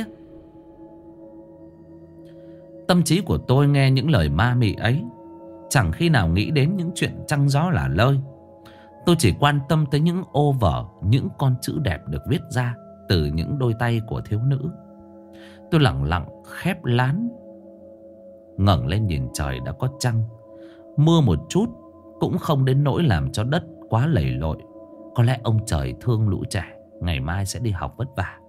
Tâm trí của tôi nghe những lời ma mị ấy chẳng khi nào nghĩ đến những chuyện trăng gió lả lơi. Tôi chỉ quan tâm tới những ô vở, những con chữ đẹp được viết ra từ những đôi tay của thiếu nữ. Tôi lặng lặng khép lán, ngẩng lên nhìn trời đã có trăng. Mưa một chút cũng không đến nỗi làm cho đất quá lầy lội. Có lẽ ông trời thương lũ trẻ ngày mai sẽ đi học vất vả.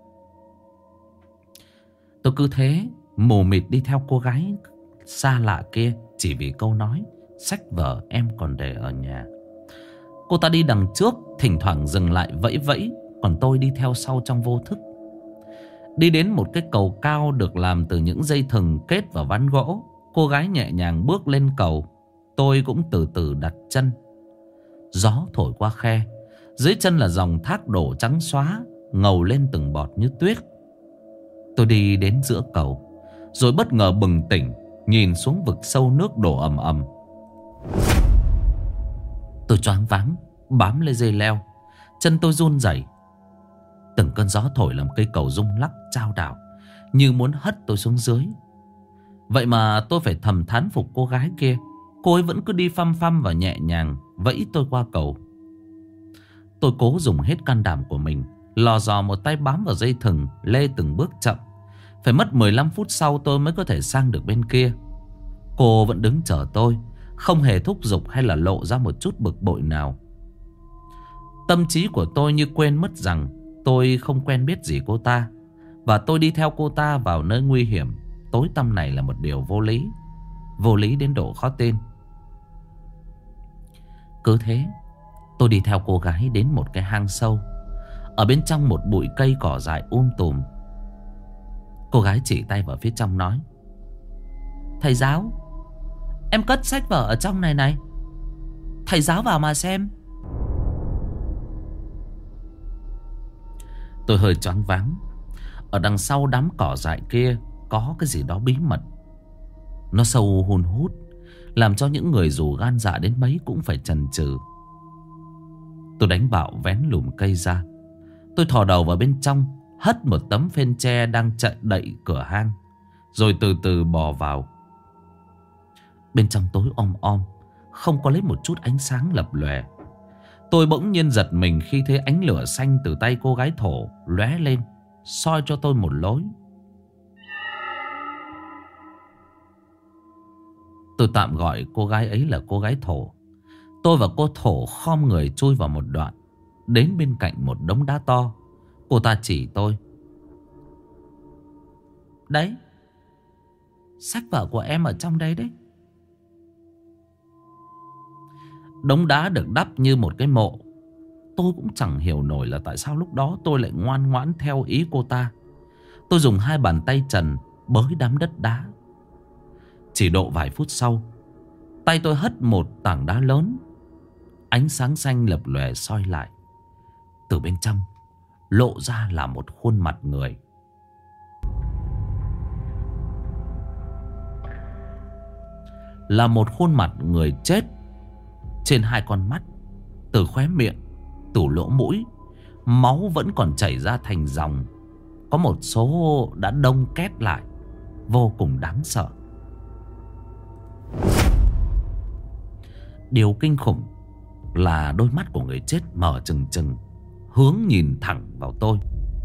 Tôi cứ thế mù mịt đi theo cô gái xa lạ kia, chỉ vì câu nói sách vở em còn để ở nhà. Cô ta đi đằng trước, thỉnh thoảng dừng lại vẫy vẫy, còn tôi đi theo sau trong vô thức. Đi đến một cái cầu cao được làm từ những dây thừng kết vào ván gỗ. Cô gái nhẹ nhàng bước lên cầu. Tôi cũng từ từ đặt chân. Gió thổi qua khe. Dưới chân là dòng thác đổ trắng xóa, ngầu lên từng bọt như tuyết. Tôi đi đến giữa cầu, rồi bất ngờ bừng tỉnh, nhìn xuống vực sâu nước đổ ầm ầm. Tôi choáng váng, bám lấy dây leo. Chân tôi run rẩy. Từng cơn gió thổi làm cây cầu rung lắc chao đảo, như muốn hất tôi xuống dưới. Vậy mà tôi phải thầm thán phục cô gái kia. Cô ấy vẫn cứ đi phăm phăm và nhẹ nhàng vẫy tôi qua cầu. Tôi cố dùng hết can đảm của mình, lò dò một tay bám vào dây thừng, lê từng bước chậm. Phải mất 15 phút sau tôi mới có thể sang được bên kia. Cô vẫn đứng chờ tôi, không hề thúc giục hay là lộ ra một chút bực bội nào. Tâm trí của tôi như quên mất rằng tôi không quen biết gì cô ta, và tôi đi theo cô ta vào nơi nguy hiểm tối tăm này là một điều vô lý. Vô lý đến độ khó tin. Cứ thế tôi đi theo cô gái đến một cái hang sâu. Ở bên trong một bụi cây cỏ dại tùm. Cô gái chỉ tay vào phía trong nói: "Thầy giáo, em cất sách vở ở trong này này. Thầy giáo vào mà xem." Tôi hơi choáng váng. Ở đằng sau đám cỏ dại kia có cái gì đó bí mật. Nó sâu hun hút, làm cho những người dù gan dạ đến mấy cũng phải chần chừ. Tôi đánh bạo vén lùm cây ra. Tôi thò đầu vào bên trong, hất một tấm phên tre đang chạy đậy cửa hang, rồi từ từ bò vào. Bên trong tối om om, không có lấy một chút ánh sáng lập lòe. Tôi bỗng nhiên giật mình khi thấy ánh lửa xanh từ tay cô gái thổ lóe lên, soi cho tôi một lối. Tôi tạm gọi cô gái ấy là cô gái thổ. Tôi và cô thổ khom người chui vào một đoạn, đến bên cạnh một đống đá to. Cô ta chỉ tôi: "Đấy, sách vở của em ở trong đấy đấy." Đống đá được đắp như một cái mộ. Tôi cũng chẳng hiểu nổi là tại sao lúc đó tôi lại ngoan ngoãn theo ý cô ta. Tôi dùng hai bàn tay trần bới đám đất đá. Chỉ độ vài phút sau, tay tôi hất một tảng đá lớn. Ánh sáng xanh lập lòe soi lại. Từ bên trong lộ ra là một khuôn mặt người. Là một khuôn mặt người chết. Trên hai con mắt, từ khóe miệng, từ lỗ mũi, máu vẫn còn chảy ra thành dòng. Có một số đã đông kết lại, vô cùng đáng sợ. Điều kinh khủng là đôi mắt của người chết mở trừng trừng, hướng nhìn thẳng vào tôi.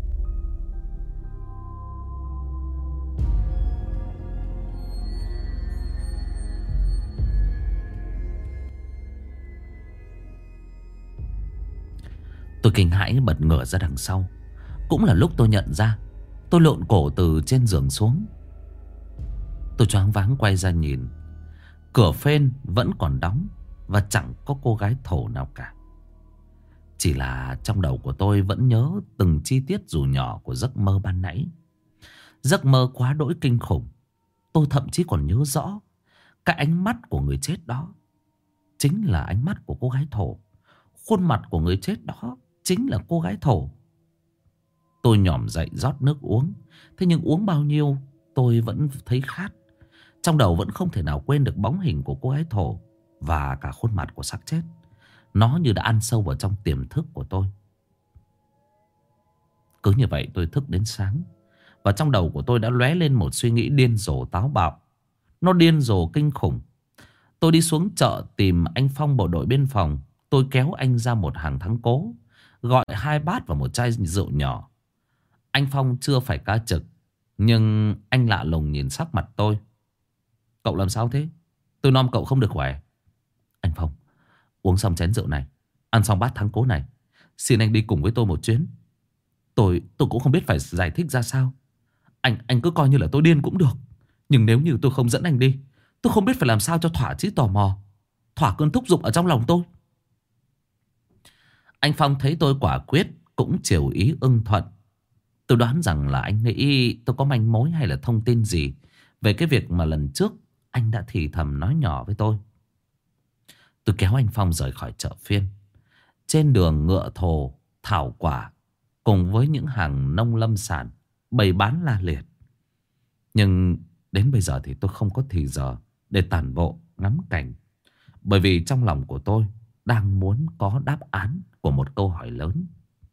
Tôi kinh hãi bật ngửa ra đằng sau. Cũng là lúc tôi nhận ra tôi lộn cổ từ trên giường xuống. Tôi choáng váng quay ra nhìn. Cửa phên vẫn còn đóng và chẳng có cô gái thổ nào cả. Chỉ là trong đầu của tôi vẫn nhớ từng chi tiết dù nhỏ của giấc mơ ban nãy. Giấc mơ quá đỗi kinh khủng. Tôi thậm chí còn nhớ rõ cái ánh mắt của người chết đó chính là ánh mắt của cô gái thổ. Khuôn mặt của người chết đó chính là cô gái thổ. Tôi nhỏm dậy rót nước uống. Thế nhưng uống bao nhiêu tôi vẫn thấy khát. Trong đầu vẫn không thể nào quên được bóng hình của cô gái thổ và cả khuôn mặt của xác chết. Nó như đã ăn sâu vào trong tiềm thức của tôi. Cứ như vậy tôi thức đến sáng. Và trong đầu của tôi đã lóe lên một suy nghĩ điên rồ táo bạo. Nó điên rồ kinh khủng. Tôi đi xuống chợ tìm anh Phong bộ đội biên phòng. Tôi kéo anh ra một hàng thắng cố, gọi 2 bát và một chai rượu nhỏ. Anh Phong chưa phải ca trực, nhưng anh lạ lùng nhìn sắc mặt tôi. Cậu làm sao thế? Tôi nom cậu không được khỏe. Anh Phong, uống xong chén rượu này, ăn xong bát thắng cố này, xin anh đi cùng với tôi một chuyến. Tôi cũng không biết phải giải thích ra sao. Anh cứ coi như là tôi điên cũng được. Nhưng nếu như tôi không dẫn anh đi, tôi không biết phải làm sao cho thỏa chí tò mò, thỏa cơn thúc giục ở trong lòng tôi. Anh Phong thấy tôi quả quyết, cũng chiều ý ưng thuận. Tôi đoán rằng là anh nghĩ tôi có manh mối hay là thông tin gì về cái việc mà lần trước anh đã thì thầm nói nhỏ với tôi. Tôi kéo anh Phong rời khỏi chợ phiên. Trên đường ngựa thồ, thảo quả cùng với những hàng nông lâm sản bày bán la liệt. Nhưng đến bây giờ thì tôi không có thì giờ để tản bộ ngắm cảnh. Bởi vì trong lòng của tôi đang muốn có đáp án của một câu hỏi lớn.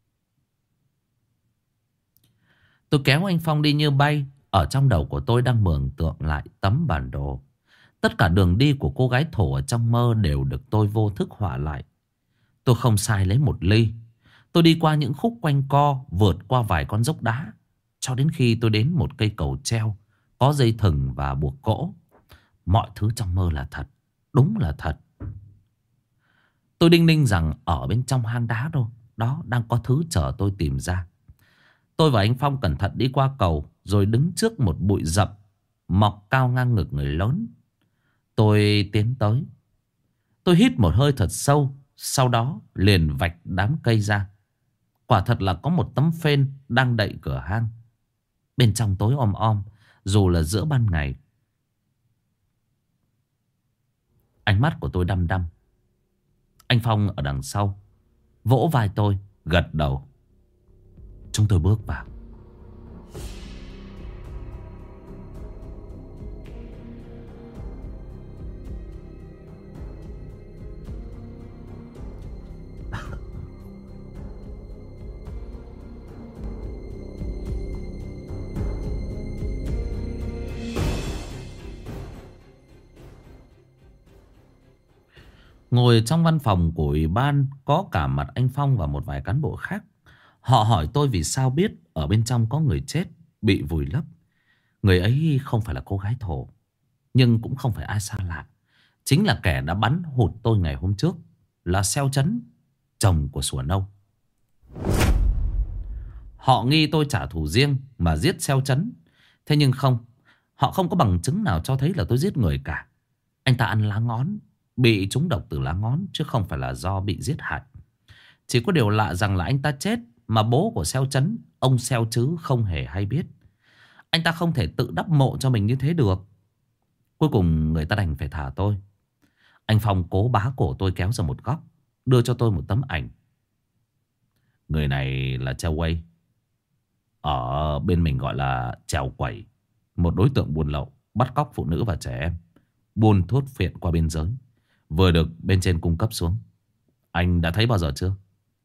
Tôi kéo anh Phong đi như bay. Ở trong đầu của tôi đang mường tượng lại tấm bản đồ. Tất cả đường đi của cô gái thổ ở trong mơ đều được tôi vô thức họa lại. Tôi không sai lấy một ly. Tôi đi qua những khúc quanh co, vượt qua vài con dốc đá, cho đến khi tôi đến một cây cầu treo có dây thừng và buộc gỗ. Mọi thứ trong mơ là thật. Đúng là thật. Tôi đinh ninh rằng ở bên trong hang đá đó đang có thứ chờ tôi tìm ra. Tôi và anh Phong cẩn thận đi qua cầu, rồi đứng trước một bụi rậm mọc cao ngang ngực người lớn. Tôi tiến tới. Tôi hít một hơi thật sâu, sau đó liền vạch đám cây ra. Quả thật là có một tấm phên đang đậy cửa hang. Bên trong tối om om, dù là giữa ban ngày. Ánh mắt của tôi đăm đăm. Anh Phong ở đằng sau vỗ vai tôi, gật đầu. Chúng tôi bước vào. Ngồi trong văn phòng của ủy ban có cả mặt anh Phong và một vài cán bộ khác. Họ hỏi tôi vì sao biết ở bên trong có người chết bị vùi lấp. Người ấy không phải là cô gái thổ, nhưng cũng không phải ai xa lạ. Chính là kẻ đã bắn hụt tôi ngày hôm trước, là Xeo Chấn, chồng của Sủa Nâu. Họ nghi tôi trả thù riêng mà giết Xeo Chấn. Thế nhưng không, họ không có bằng chứng nào cho thấy là tôi giết người cả. Anh ta ăn lá ngón, bị trúng độc từ lá ngón, chứ không phải là do bị giết hại. Chỉ có điều lạ rằng là anh ta chết mà bố của Xeo Chấn, ông Xeo Chứ, không hề hay biết. Anh ta không thể tự đắp mộ cho mình như thế được. Cuối cùng người ta đành phải thả tôi. Anh Phong cố bá cổ tôi kéo ra một góc, đưa cho tôi một tấm ảnh. Người này là Treo Quay, ở bên mình gọi là Trèo Quẩy, một đối tượng buôn lậu, bắt cóc phụ nữ và trẻ em, buôn thuốc phiện qua biên giới, vừa được bên trên cung cấp xuống. Anh đã thấy bao giờ chưa?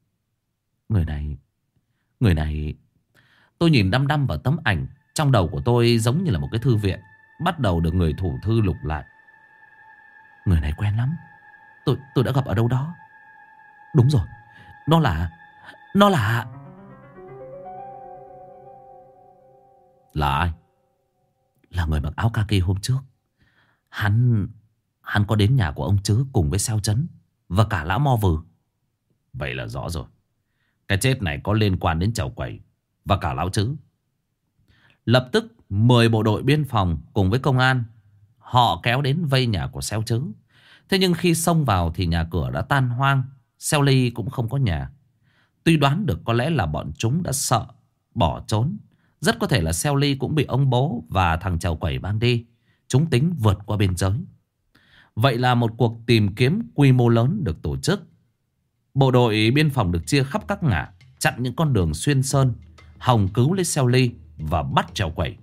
Người này Tôi nhìn đăm đăm vào tấm ảnh. Trong đầu của tôi giống như là một cái thư viện bắt đầu được người thủ thư lục lại. Người này quen lắm. Tôi đã gặp ở đâu đó. Đúng rồi, Nó là Là ai? Là người mặc áo kaki hôm trước. Hắn có đến nhà của ông Trứ cùng với Xeo Chấn và cả lão Mo Vừ. Vậy là rõ rồi. Cái chết này có liên quan đến Trèo Quẩy và cả lão Trứ. Lập tức 10 bộ đội biên phòng cùng với công an, họ kéo đến vây nhà của Xeo Trứ. Thế nhưng khi xông vào thì nhà cửa đã tan hoang. Xeo Ly cũng không có nhà. Tuy đoán được có lẽ là bọn chúng đã sợ bỏ trốn. Rất có thể là Xeo Ly cũng bị ông bố và thằng Trèo Quẩy mang đi. Chúng tính vượt qua biên giới. Vậy là một cuộc tìm kiếm quy mô lớn được tổ chức. Bộ đội biên phòng được chia khắp các ngả, chặn những con đường xuyên sơn, hòng cứu lấy Xeo Ly và bắt Trèo Quẩy.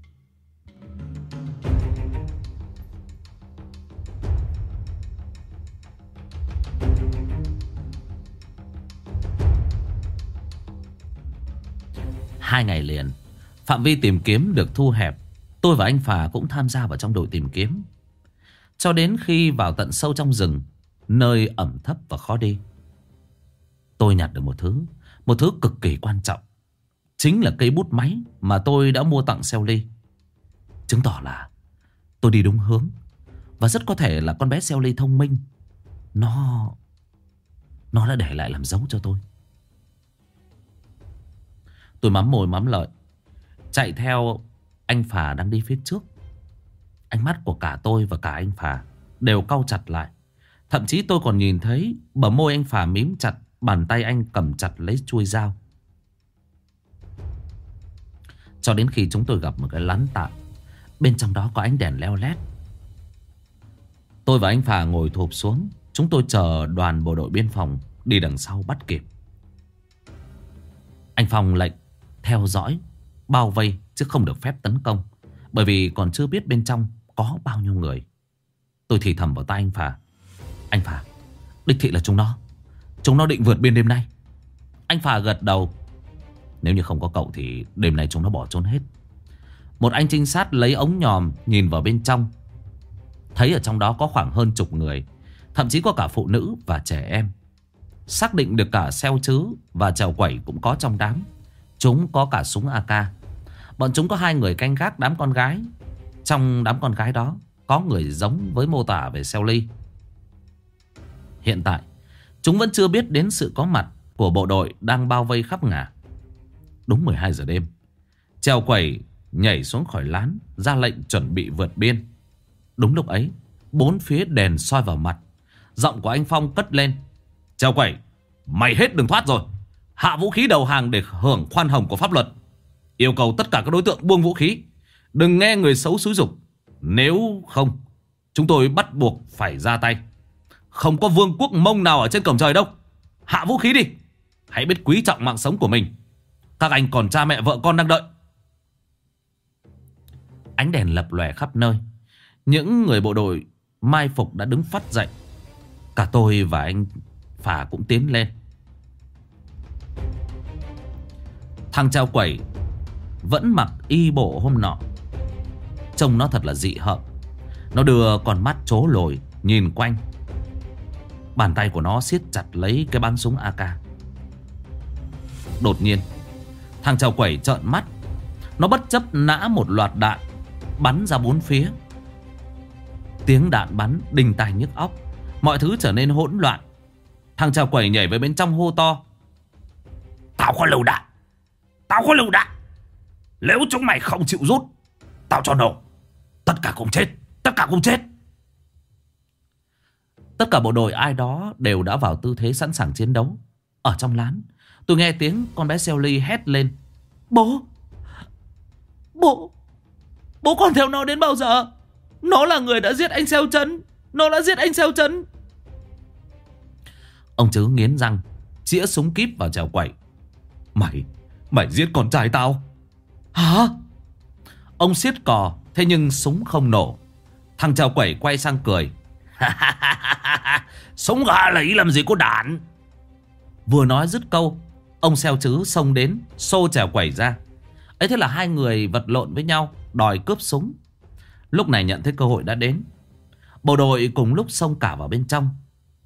Hai ngày liền, phạm vi tìm kiếm được thu hẹp. Tôi và anh Phà cũng tham gia vào trong đội tìm kiếm. Cho đến khi vào tận sâu trong rừng, nơi ẩm thấp và khó đi, tôi nhặt được một thứ cực kỳ quan trọng. Chính là cây bút máy mà tôi đã mua tặng Xeo Ly. Chứng tỏ là tôi đi đúng hướng. Và rất có thể là con bé Xeo Ly thông minh. Nó đã để lại làm dấu cho tôi. Tôi mắm môi mắm lợi, chạy theo anh Phà đang đi phía trước. Ánh mắt của cả tôi và cả anh Phà đều cau chặt lại. Thậm chí tôi còn nhìn thấy bờ môi anh Phà mím chặt, bàn tay anh cầm chặt lấy chuôi dao. Cho đến khi chúng tôi gặp một cái lán tạm. Bên trong đó có ánh đèn leo lét. Tôi và anh Phà ngồi thụp xuống. Chúng tôi chờ đoàn bộ đội biên phòng đi đằng sau bắt kịp. Anh Phong lệnh theo dõi, bao vây chứ không được phép tấn công, bởi vì còn chưa biết bên trong có bao nhiêu người. Tôi thì thầm vào tai anh Phà. Anh Phà, đích thị là chúng nó định vượt biên đêm nay. Anh Phà gật đầu. Nếu như không có cậu thì đêm nay chúng nó bỏ trốn hết. Một anh trinh sát lấy ống nhòm nhìn vào bên trong, thấy ở trong đó có khoảng hơn chục người, thậm chí có cả phụ nữ và trẻ em. Xác định được cả Xeo Trứ và Trèo Quẩy cũng có trong đám. Chúng có cả súng AK. Bọn chúng có 2 người canh gác đám con gái. Trong đám con gái đó có người giống với mô tả về Xeo Ly. Hiện tại chúng vẫn chưa biết đến sự có mặt của bộ đội đang bao vây khắp ngả. Đúng 12 giờ đêm, Trèo Quẩy nhảy xuống khỏi lán, ra lệnh chuẩn bị vượt biên. Đúng lúc ấy, bốn phía đèn soi vào mặt. Giọng của anh Phong cất lên. Trèo Quẩy, mày hết đường thoát rồi. Hạ vũ khí đầu hàng để hưởng khoan hồng của pháp luật. Yêu cầu tất cả các đối tượng buông vũ khí. Đừng nghe người xấu xúi giục. Nếu không, chúng tôi bắt buộc phải ra tay. Không có vương quốc Mông nào ở trên cổng trời đâu. Hạ vũ khí đi. Hãy biết quý trọng mạng sống của mình. Các anh còn cha mẹ vợ con đang đợi. Ánh đèn lập lòe khắp nơi. Những người bộ đội mai phục đã đứng phắt dậy. Cả tôi và anh Phà cũng tiến lên. Thằng Trèo Quẩy vẫn mặc y bộ hôm nọ. Trông nó thật là dị hợm. Nó đưa con mắt trố lồi nhìn quanh. Bàn tay của nó siết chặt lấy cái bắn súng AK. Đột nhiên thằng Trèo Quẩy trợn mắt. Nó bất chấp nã một loạt đạn bắn ra bốn phía. Tiếng đạn bắn đinh tai nhức óc. Mọi thứ trở nên hỗn loạn. Thằng Trèo Quẩy nhảy về bên trong hô to. Tao có lựu đạn. Tao có lựu đạn. Nếu chúng mày không chịu rút, tao cho nổ. Tất cả cùng chết. Tất cả cùng chết. Tất cả bộ đội ai đó đều đã vào tư thế sẵn sàng chiến đấu. Ở trong lán, tôi nghe tiếng con bé Xeo Ly hét lên. Bố Bố còn theo nó đến bao giờ? Nó là người đã giết anh Xeo Chấn. Nó đã giết anh Xeo Chấn. Ông Trứ nghiến răng, chĩa súng kíp vào Trèo Quẩy. Mày giết con trai tao hả? Ông siết cò, thế nhưng súng không nổ. Thằng Trèo Quẩy quay sang cười. Súng gà lấy làm gì có đạn. Vừa nói dứt câu, ông Xeo Trứ xông đến xô Trèo Quẩy ra. Ấy thế là hai người vật lộn với nhau, đòi cướp súng. Lúc này nhận thấy cơ hội đã đến, bộ đội cùng lúc xông cả vào bên trong.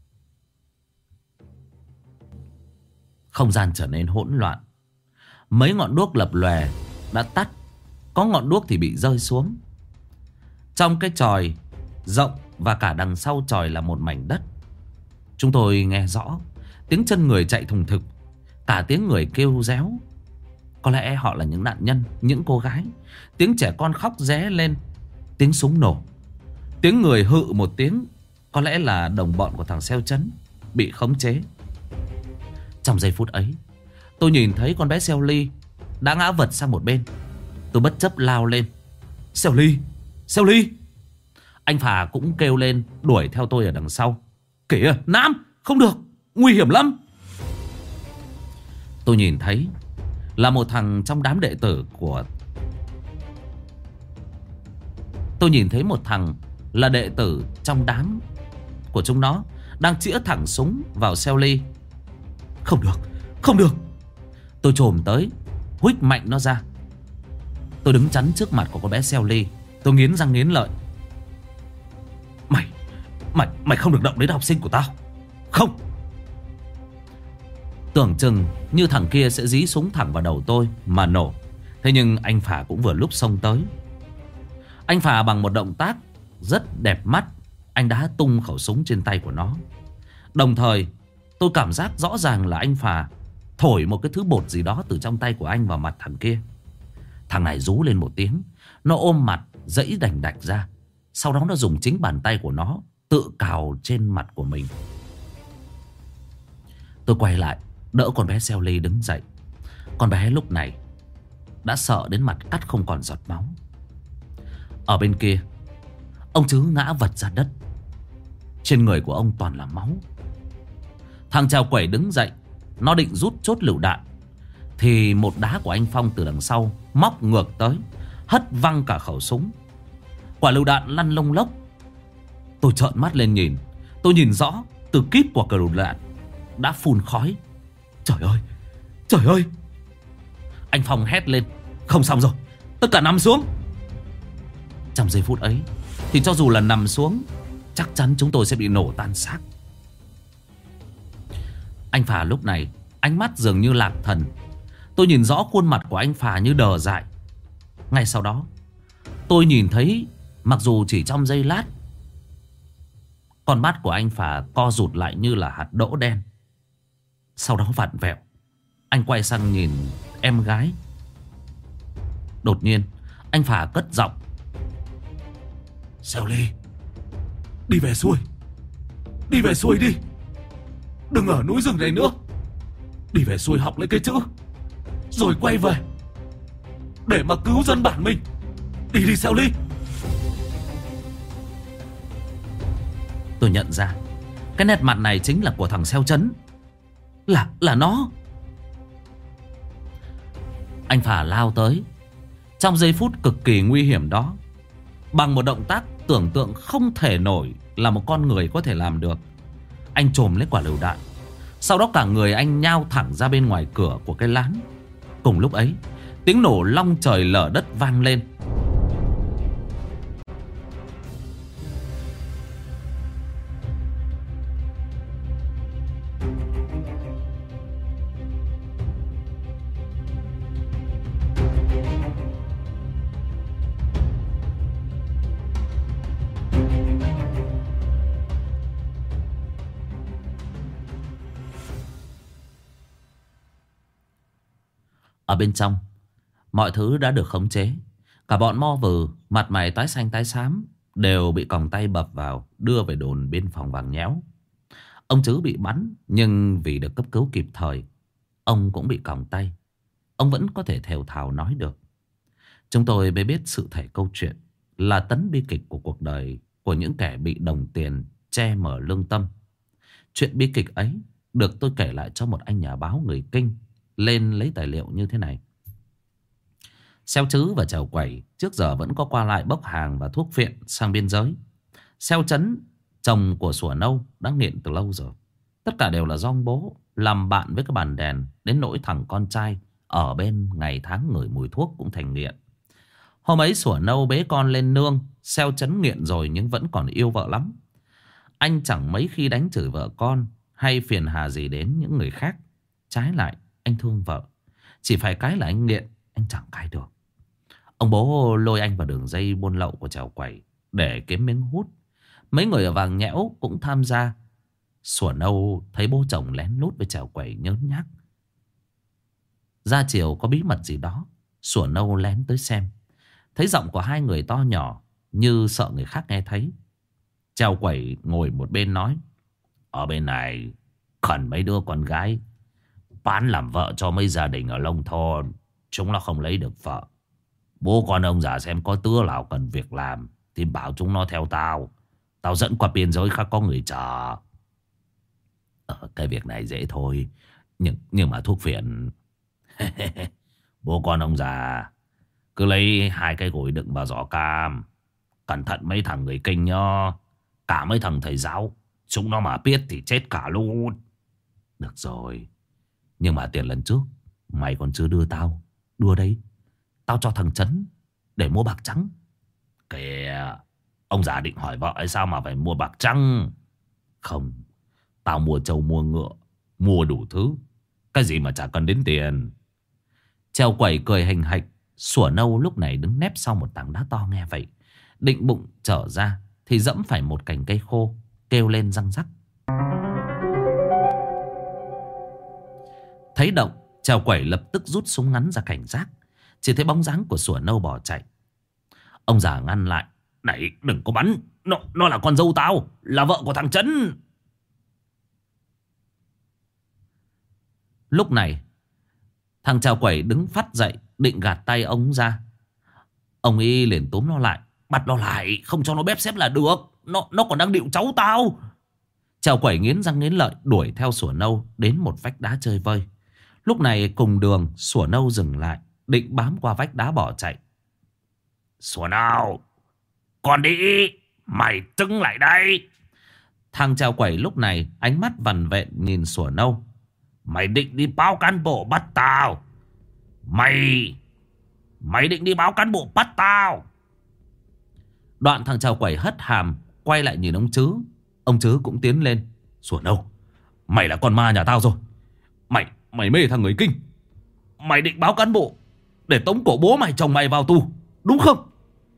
Không gian trở nên hỗn loạn. Mấy ngọn đuốc lập lòe đã tắt, có ngọn đuốc thì bị rơi xuống. Trong cái chòi rộng và cả đằng sau chòi là một mảnh đất. Chúng tôi nghe rõ tiếng chân người chạy thùng thực, cả tiếng người kêu réo. Có lẽ họ là những nạn nhân, những cô gái. Tiếng trẻ con khóc ré lên, tiếng súng nổ, tiếng người hự một tiếng. Có lẽ là đồng bọn của thằng Xeo Chấn bị khống chế. Trong giây phút ấy, tôi nhìn thấy con bé Xeo Ly đã ngã vật sang một bên. Tôi bất chấp lao lên. Xeo Ly, Xeo Ly. Anh Phà cũng kêu lên đuổi theo tôi ở đằng sau. Kìa Nam, không được, nguy hiểm lắm. Tôi nhìn thấy là một thằng trong đám đệ tử của... Tôi nhìn thấy một thằng là đệ tử trong đám của chúng nó đang chĩa thẳng súng vào Xeo Ly. Không được, không được. Tôi chồm tới, huých mạnh nó ra. Tôi đứng chắn trước mặt của con bé Xeo Ly. Tôi nghiến răng nghiến lợi. Mày không được động đến học sinh của tao. Không. Tưởng chừng như thằng kia sẽ dí súng thẳng vào đầu tôi mà nổ. Thế nhưng anh Phà cũng vừa lúc xông tới. Anh Phà bằng một động tác rất đẹp mắt, anh đã tung khẩu súng trên tay của nó. Đồng thời tôi cảm giác rõ ràng là anh Phà thổi một cái thứ bột gì đó từ trong tay của anh vào mặt thằng kia. Thằng này rú lên một tiếng, nó ôm mặt giãy đành đạch ra. Sau đó nó dùng chính bàn tay của nó tự cào trên mặt của mình. Tôi quay lại đỡ con bé Xeo Ly đứng dậy. Con bé lúc này đã sợ đến mặt cắt không còn giọt máu. Ở bên kia, ông Trứ ngã vật ra đất. Trên người của ông toàn là máu. Thằng Trèo Quẩy đứng dậy, nó định rút chốt lựu đạn thì một đá của anh Phong từ đằng sau móc ngược tới, hất văng cả khẩu súng. Quả lựu đạn lăn lông lốc. Tôi trợn mắt lên nhìn. Tôi nhìn rõ từ kíp của quả lựu đạn đã phun khói. Trời ơi, trời ơi. Anh Phong hét lên. Không xong rồi, tất cả nằm xuống. Trong giây phút ấy thì cho dù là nằm xuống, chắc chắn chúng tôi sẽ bị nổ tan xác. Anh Phà lúc này ánh mắt dường như lạc thần. Tôi nhìn rõ khuôn mặt của anh Phà như đờ dại. Ngay sau đó tôi nhìn thấy, mặc dù chỉ trong giây lát, con mắt của anh Phà co rụt lại như là hạt đỗ đen. Sau đó vặn vẹo. Anh quay sang nhìn em gái. Đột nhiên anh Phà cất giọng. Xeo Ly, đi về xuôi. Đi về xuôi đi. Đừng ở núi rừng này nữa. Đi về xuôi học lấy cái chữ, rồi quay về để mà cứu dân bản mình. Đi đi Xeo Ly. Tôi nhận ra cái nét mặt này chính là của thằng Xeo Chấn. Là nó. Anh Phà lao tới. Trong giây phút cực kỳ nguy hiểm đó, bằng một động tác tưởng tượng không thể nổi là một con người có thể làm được, anh chồm lấy quả lựu đạn. Sau đó cả người anh nhao thẳng ra bên ngoài cửa của cái lán. Cùng lúc ấy, tiếng nổ long trời lở đất vang lên. Ở bên trong, mọi thứ đã được khống chế. Cả bọn mo vừ, mặt mày tái xanh tái xám, đều bị còng tay bập vào, đưa về đồn biên phòng Vàng Nhéo. Ông Trứ bị bắn, nhưng vì được cấp cứu kịp thời, ông cũng bị còng tay. Ông vẫn có thể thều thào nói được. Chúng tôi mới biết sự thể câu chuyện. là tấn bi kịch của cuộc đời của những kẻ bị đồng tiền che mờ lương tâm. Chuyện bi kịch ấy được tôi kể lại cho một anh nhà báo người Kinh lên lấy tài liệu như thế này. Xeo Trứ và Chèo Quẩy trước giờ vẫn có qua lại bốc hàng và thuốc phiện sang biên giới. Xeo Trấn, chồng của Sủa Nâu, đã nghiện từ lâu rồi. Tất cả đều là do ông bố làm bạn với cái bàn đèn, đến nỗi thằng con trai ở bên ngày tháng ngửi mùi thuốc cũng thành nghiện. Hôm ấy Sủa Nâu bế con lên nương. Xeo Trấn nghiện rồi nhưng vẫn còn yêu vợ lắm. Anh chẳng mấy khi đánh chửi vợ con hay phiền hà gì đến những người khác. Trái lại anh thương vợ. Chỉ phải cái là anh nghiện, anh chẳng cai được. Ông bố lôi anh vào đường dây buôn lậu của Chèo Quẩy để kiếm miếng hút. Mấy người ở Vàng Nhẽo cũng tham gia. Sủa Nâu thấy bố chồng lén lút với Chèo Quẩy nhớn nhác. Ra chiều có bí mật gì đó, Sủa Nâu lén tới xem. Thấy giọng của hai người to nhỏ, như sợ người khác nghe thấy. Chèo Quẩy ngồi một bên nói: ở bên này khẩn mấy đứa con gái bán làm vợ cho mấy gia đình ở nông thôn. Chúng nó không lấy được vợ. Bố con ông già xem có đứa nào cần việc làm thì bảo chúng nó theo tao. Tao dẫn qua biên giới khác có người chờ. Cái việc này dễ thôi. Nhưng mà thuốc phiện bố con ông già cứ lấy 2 cái gối đựng vào giỏ cam. Cẩn thận mấy thằng người Kinh nhá. Cả mấy thằng thầy giáo chúng nó mà biết thì chết cả luôn. Được rồi. Nhưng mà tiền lần trước mày còn chưa đưa tao. Đưa đây. Tao cho thằng Trấn để mua bạc trắng. Kìa, ông già định hỏi vợ hay sao mà phải mua bạc trắng? Không, tao mua trâu mua ngựa, mua đủ thứ. Cái gì mà chả cần đến tiền. Chèo Quẩy cười hình hạch. Sủa Nâu lúc này đứng nép sau một tảng đá to nghe vậy, định bụng trở ra thì dẫm phải một cành cây khô, kêu lên răng rắc. Thấy động, Chèo Quẩy lập tức rút súng ngắn ra cảnh giác. Chỉ thấy bóng dáng của Sủa Nâu bỏ chạy. Ông già ngăn lại: này, đừng có bắn. Nó là con dâu tao, là vợ của thằng Trấn. Lúc này thằng Chèo Quẩy đứng phắt dậy, định gạt tay ông ra. Ông y liền túm nó lại: bắt nó lại, không cho nó bếp xếp là được. Nó còn đang điệu cháu tao. Chèo Quẩy nghiến răng nghiến lợi đuổi theo Sủa Nâu đến một vách đá chơi vơi. Lúc này cùng đường, Sủa Nâu dừng lại, định bám qua vách đá bỏ chạy. Sủa Nâu, con đi, mày trứng lại đây. Thằng Chèo Quẩy lúc này ánh mắt vằn vện nhìn Sủa Nâu. Mày định đi báo cán bộ bắt tao? Mày định đi báo cán bộ bắt tao? Đoạn thằng Chèo Quẩy hất hàm quay lại nhìn ông Trứ. Ông Trứ cũng tiến lên: Sủa Nâu, mày là con ma nhà tao rồi. Mày mê thằng người Kinh. Mày định báo cán bộ để tống cổ bố mày chồng mày vào tù, đúng không?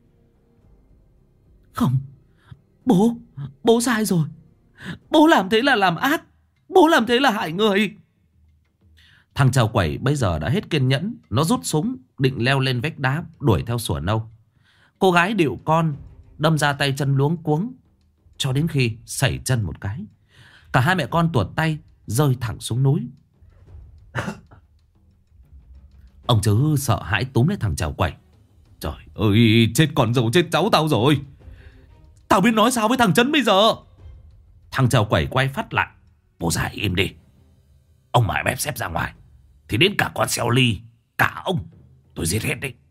Không, bố sai rồi. Bố làm thế là làm ác. Bố làm thế là hại người. Thằng Chèo Quẩy bây giờ đã hết kiên nhẫn. Nó rút súng định leo lên vách đá đuổi theo Sủa Nâu. Cô gái điệu con đâm ra tay chân luống cuống, cho đến khi sẩy chân một cái, cả hai mẹ con tuột tay rơi thẳng xuống núi. Ông Trứ sợ hãi túm lấy thằng Chèo Quẩy: trời ơi, chết con dâu chết cháu tao rồi. Tao biết nói sao với thằng Trấn bây giờ. Thằng Chèo Quẩy quay phát lại: bố già im đi. Ông mà bẹp xếp ra ngoài thì đến cả con Xeo Ly, cả ông tôi giết hết đấy.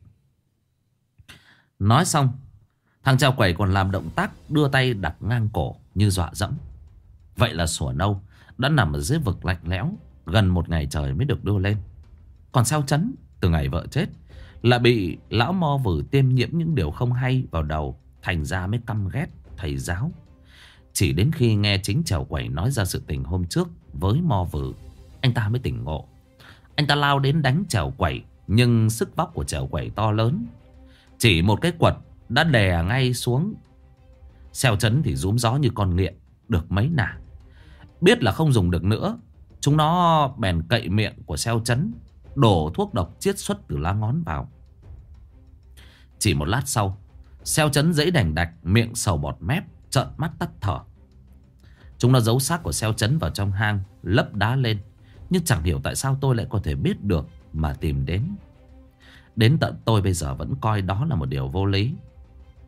Nói xong, thằng Chèo Quẩy còn làm động tác đưa tay đặt ngang cổ như dọa dẫm. Vậy là Sủa Nâu đã nằm ở dưới vực lạnh lẽo gần 1 ngày trời mới được đưa lên. Còn Xeo Trấn từ ngày vợ chết là bị lão mo vử tiêm nhiễm những điều không hay vào đầu, thành ra mới căm ghét thầy giáo. Chỉ đến khi nghe chính Chèo Quẩy nói ra sự tình hôm trước với mo vử, anh ta mới tỉnh ngộ. Anh ta lao đến đánh Chèo Quẩy, nhưng sức vóc của Chèo Quẩy to lớn, chỉ một cái quật đã đè ngay xuống. Xeo Trấn thì rúm gió như con nghiện, được mấy nả. Biết là không dùng được nữa, chúng nó bèn cậy miệng của Xeo Trấn, đổ thuốc độc chiết xuất từ lá ngón vào. Chỉ một lát sau, Xeo Trấn giãy đành đạch, miệng sầu bọt mép, trợn mắt tắt thở. Chúng nó giấu xác của Xeo Trấn vào trong hang, lấp đá lên. Nhưng chẳng hiểu tại sao tôi lại có thể biết được mà tìm đến. Đến tận tôi bây giờ vẫn coi đó là một điều vô lý.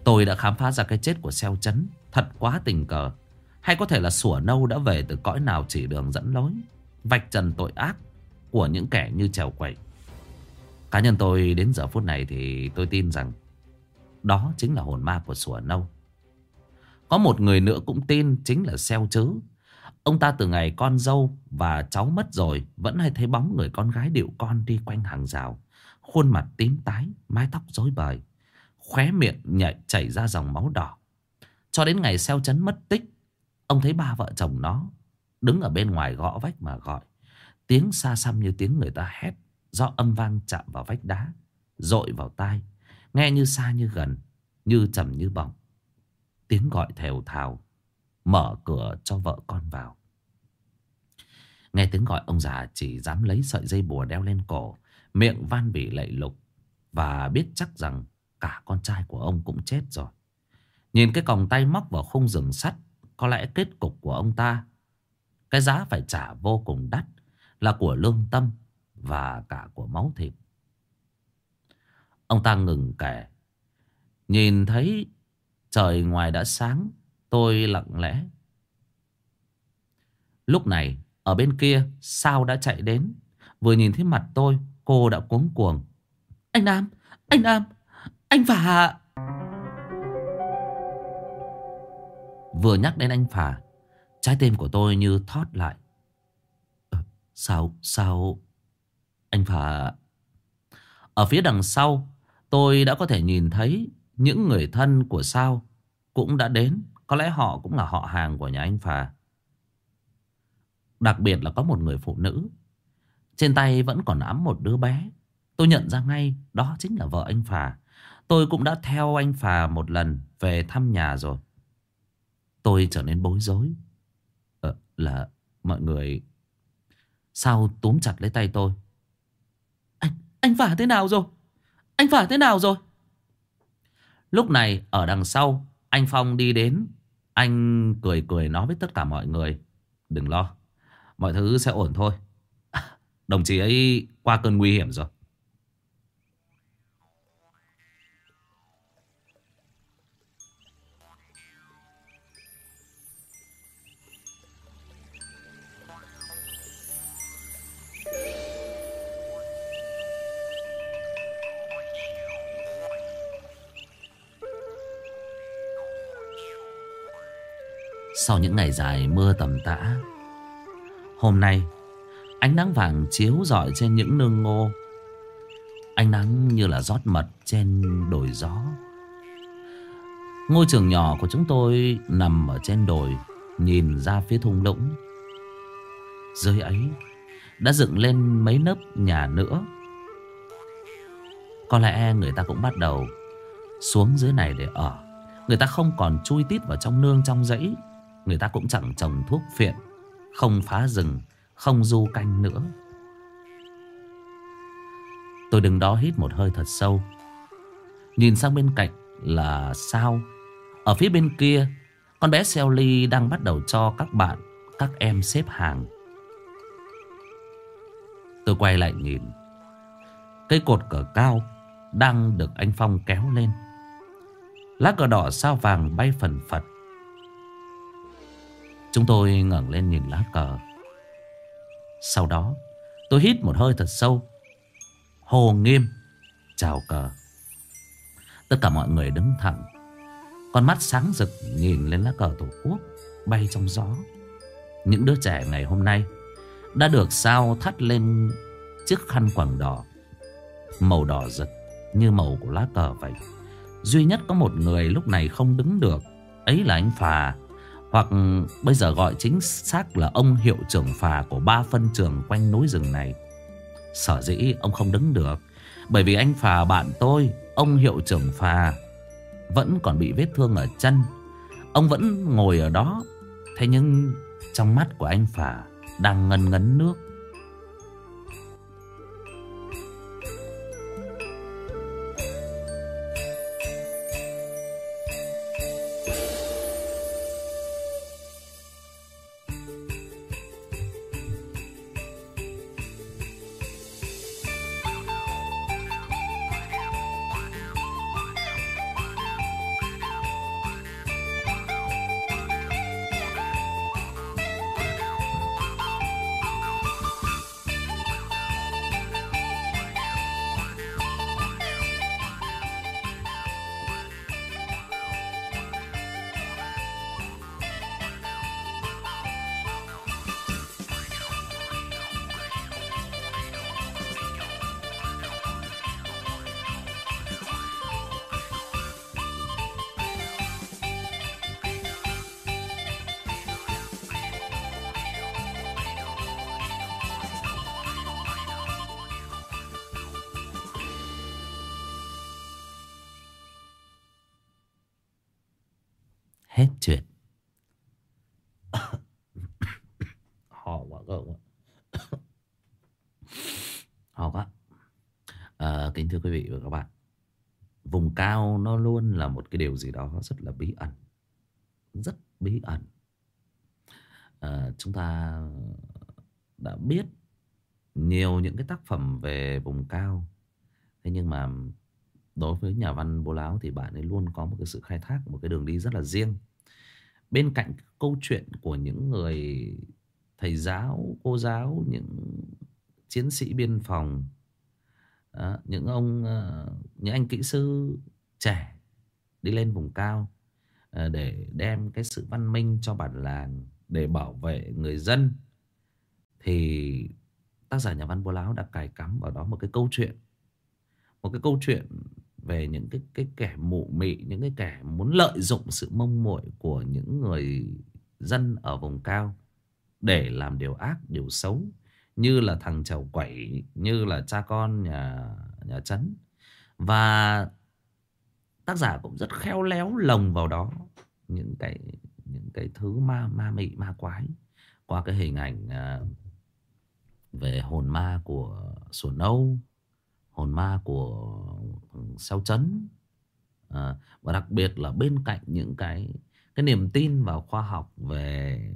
Tôi đã khám phá ra cái chết của Xeo Chấn. Thật quá tình cờ. Hay có thể là Sủa Nâu đã về từ cõi nào chỉ đường dẫn lối, vạch trần tội ác của những kẻ như Trèo Quẩy. Cá nhân tôi đến giờ phút này thì tôi tin rằng đó chính là hồn ma của Sủa Nâu. Có một người nữa cũng tin, chính là Xeo Chứ. Ông ta từ ngày con dâu và cháu mất rồi vẫn hay thấy bóng người con gái điệu con đi quanh hàng rào. Khuôn mặt tím tái, mái tóc rối bời, khóe miệng chảy ra dòng máu đỏ. Cho đến ngày Xeo Chấn mất tích, ông thấy ba vợ chồng nó đứng ở bên ngoài gõ vách mà gọi. Tiếng xa xăm như tiếng người ta hét, do âm vang chạm vào vách đá, dội vào tai, nghe như xa như gần, như trầm như bổng. Tiếng gọi thều thào, mở cửa cho vợ con vào. Nghe tiếng gọi, ông già chỉ dám lấy sợi dây bùa đeo lên cổ, miệng van vỉ lạy lục, và biết chắc rằng cả con trai của ông cũng chết rồi. Nhìn cái còng tay móc vào khung rừng sắt, có lẽ kết cục của ông ta, cái giá phải trả vô cùng đắt, là của lương tâm và cả của máu thịt. Ông ta ngừng kể. Nhìn thấy trời ngoài đã sáng, tôi lặng lẽ. Lúc này ở bên kia Sao đã chạy đến. Vừa nhìn thấy mặt tôi, cô đã cuống cuồng: Anh Nam, anh Nam, anh Phà. Vừa nhắc đến anh Phà, trái tim của tôi như thót lại. Sao anh Phà? Ở phía đằng sau, tôi đã có thể nhìn thấy những người thân của Sao cũng đã đến. Có lẽ họ cũng là họ hàng của nhà anh Phà. Đặc biệt là có một người phụ nữ, trên tay vẫn còn ẵm một đứa bé. Tôi nhận ra ngay đó chính là vợ anh Phà. Tôi cũng đã theo anh Phà một lần về thăm nhà rồi. Tôi trở nên bối rối. Là mọi người... Sao túm chặt lấy tay tôi. Anh Phà thế nào rồi? Anh Phà thế nào rồi? Lúc này ở đằng sau, anh Phong đi đến. Anh cười cười nói với tất cả mọi người: Đừng lo, mọi thứ sẽ ổn thôi. Đồng chí ấy qua cơn nguy hiểm rồi. Sau những ngày dài mưa tầm tã, hôm nay ánh nắng vàng chiếu rọi trên những nương ngô. Ánh nắng như là rót mật trên đồi gió. Ngôi trường nhỏ của chúng tôi nằm ở trên đồi, nhìn ra phía thung lũng. Dưới ấy đã dựng lên mấy nấc nhà nữa. Có lẽ người ta cũng bắt đầu xuống dưới này để ở. Người ta không còn chui tít vào trong nương trong rẫy. Người ta cũng chẳng trồng thuốc phiện, không phá rừng, không du canh nữa. Tôi đứng đó hít một hơi thật sâu, nhìn sang bên cạnh là Sao. Ở phía bên kia, con bé Selly đang bắt đầu cho các bạn, các em xếp hàng. Tôi quay lại nhìn. Cây cột cờ cao đang được anh Phong kéo lên. Lá cờ đỏ sao vàng bay phần phật. Chúng tôi ngẩng lên nhìn lá cờ. Sau đó tôi hít một hơi thật sâu, hô nghiêm chào cờ. Tất cả mọi người đứng thẳng, con mắt sáng rực nhìn lên lá cờ Tổ quốc bay trong gió. Những đứa trẻ ngày hôm nay đã được Sao thắt lên chiếc khăn quàng đỏ, màu đỏ rực như màu của lá cờ vậy. Duy nhất có một người lúc này không đứng được, ấy là anh Phà, hoặc bây giờ gọi chính xác là ông hiệu trưởng Phà của 3 phân trường quanh núi rừng này. Sở dĩ ông không đứng được bởi vì anh Phà bạn tôi, ông hiệu trưởng Phà, vẫn còn bị vết thương ở chân. Ông vẫn ngồi ở đó. Thế nhưng trong mắt của anh Phà đang ngấn ngấn nước. Hết chuyện. Ho quá cơ. Ho quá. Kính thưa quý vị và các bạn, vùng cao nó luôn là một cái điều gì đó rất là bí ẩn. Rất bí ẩn. Chúng ta đã biết nhiều những cái tác phẩm về vùng cao. Thế nhưng mà đối với nhà văn Bố Láo thì bạn ấy luôn có một cái sự khai thác, một cái đường đi rất là riêng. Bên cạnh câu chuyện của những người thầy giáo, cô giáo, những chiến sĩ biên phòng, những những anh kỹ sư trẻ đi lên vùng cao để đem cái sự văn minh cho bản làng, để bảo vệ người dân, thì tác giả nhà văn Bố Láo đã cài cắm vào đó một cái câu chuyện. Một cái câu chuyện về những cái kẻ mụ mị, những cái kẻ muốn lợi dụng sự mông muội của những người dân ở vùng cao để làm điều ác, điều xấu, như là thằng Chầu Quẩy, như là cha con nhà Trấn. Và tác giả cũng rất khéo léo lồng vào đó những cái thứ ma mị, ma quái qua cái hình ảnh về hồn ma của Sùa Nâu, hồn ma của Xeo Trấn, và đặc biệt là bên cạnh những cái niềm tin vào khoa học về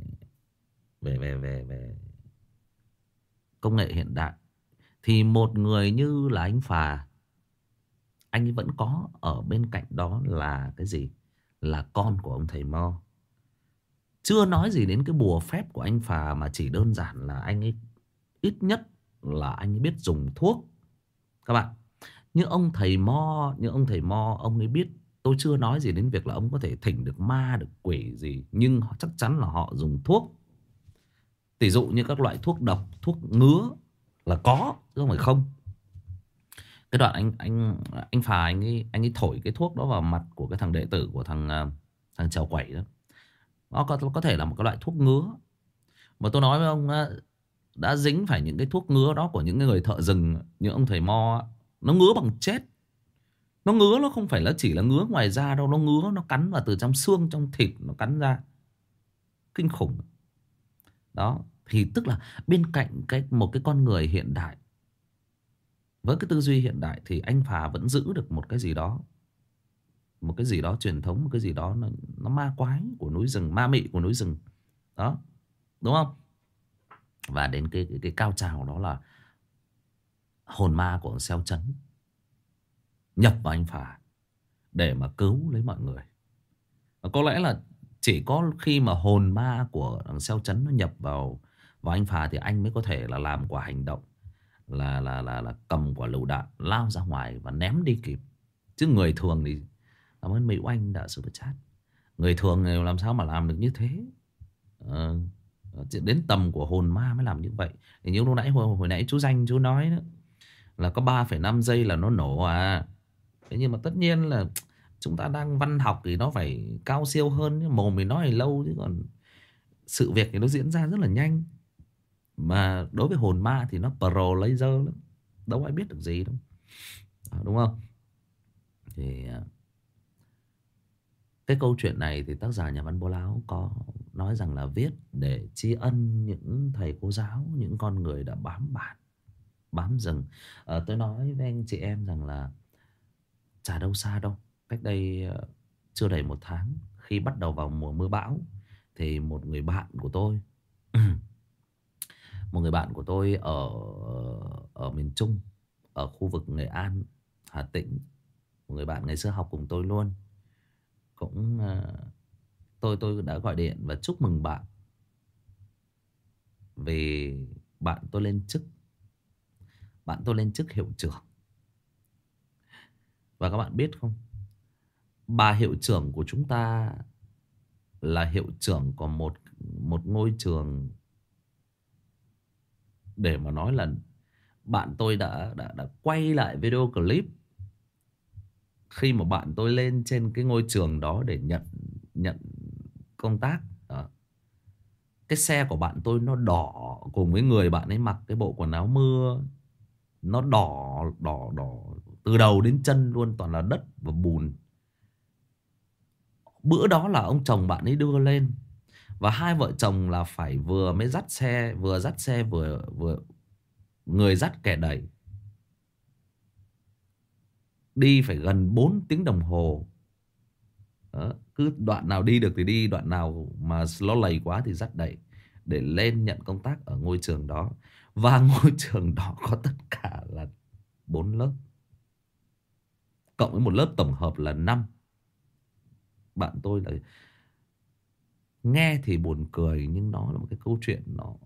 công nghệ hiện đại, thì một người như là anh Phà, anh ấy vẫn có ở bên cạnh đó là cái gì? Là con của ông thầy Mo. Chưa nói gì đến cái bùa phép của anh Phà, mà chỉ đơn giản là anh ấy ít nhất là anh ấy biết dùng thuốc. Các bạn, như ông thầy Mo, ông ấy biết. Tôi chưa nói gì đến việc là ông có thể thỉnh được ma, được quỷ gì, nhưng chắc chắn là họ dùng thuốc. Tỷ dụ như các loại thuốc độc, thuốc ngứa là có, chứ không phải không. Cái đoạn anh Phà anh ấy thổi cái thuốc đó vào mặt của cái thằng đệ tử của thằng Chèo Quẩy đó, nó có thể là một cái loại thuốc ngứa. Mà tôi nói với ông, đã dính phải những cái thuốc ngứa đó của những người thợ rừng như ông thầy Mo, nó ngứa bằng chết. Nó ngứa, nó không phải là chỉ là ngứa ngoài da đâu, nó ngứa, nó cắn vào từ trong xương, trong thịt, nó cắn ra kinh khủng. Đó, thì tức là bên cạnh một cái con người hiện đại với cái tư duy hiện đại, thì anh Phà vẫn giữ được một cái gì đó, một cái gì đó truyền thống, một cái gì đó nó ma quái của núi rừng, ma mị của núi rừng. Đó, đúng không? Và đến cái cao trào đó là hồn ma của Xeo Trấn nhập vào anh Phà để mà cứu lấy mọi người. Và có lẽ là chỉ có khi mà hồn ma của thằng Xeo Trấn nó nhập vào anh Phà thì anh mới có thể là làm quả hành động là cầm quả lựu đạn lao ra ngoài và ném đi kịp. Chứ người thường thì, cảm ơn Mỹ Oanh đã super chat, người thường thì làm sao mà làm được như thế. Đến tầm của hồn ma mới làm như vậy. Thì như hồi nãy chú Danh chú nói đó, là có 3,5 giây là nó nổ à. Thế nhưng mà tất nhiên là chúng ta đang văn học thì nó phải cao siêu hơn. Mồm thì nói thì lâu, chứ còn sự việc thì nó diễn ra rất là nhanh. Mà đối với hồn ma thì nó pro laser lắm, đâu ai biết được gì đâu. Đúng không? Thì cái câu chuyện này thì tác giả nhà văn Bố Láo có nói rằng là viết để tri ân những thầy cô giáo, những con người đã bám bản, bám rừng. Tôi nói với anh chị em rằng là chả đâu xa đâu. Cách đây chưa đầy 1 tháng, khi bắt đầu vào mùa mưa bão, thì một người bạn của tôi một người bạn của tôi ở miền Trung, ở khu vực Nghệ An, Hà Tĩnh, một người bạn ngày xưa học cùng tôi luôn, cũng tôi đã gọi điện và chúc mừng bạn vì bạn tôi lên chức. Bạn tôi lên chức hiệu trưởng. Và các bạn biết không, bà hiệu trưởng của chúng ta là hiệu trưởng của một ngôi trường, để mà nói là bạn tôi đã quay lại video clip khi mà bạn tôi lên trên cái ngôi trường đó để nhận công tác đó. Cái xe của bạn tôi nó đỏ, cùng với người bạn ấy mặc cái bộ quần áo mưa, nó đỏ từ đầu đến chân luôn, toàn là đất và bùn. Bữa đó là ông chồng bạn ấy đưa lên. Và hai vợ chồng là phải vừa mới dắt xe, vừa người dắt kẻ đẩy. Đi phải gần 4 tiếng đồng hồ. Đó. Cứ đoạn nào đi được thì đi, đoạn nào mà nó lầy quá thì dắt đẩy để lên nhận công tác ở ngôi trường đó. Và ngôi trường đó có tất cả là 4 lớp, cộng với một lớp tổng hợp là 5. Bạn tôi là nghe thì buồn cười, nhưng nó là một cái câu chuyện,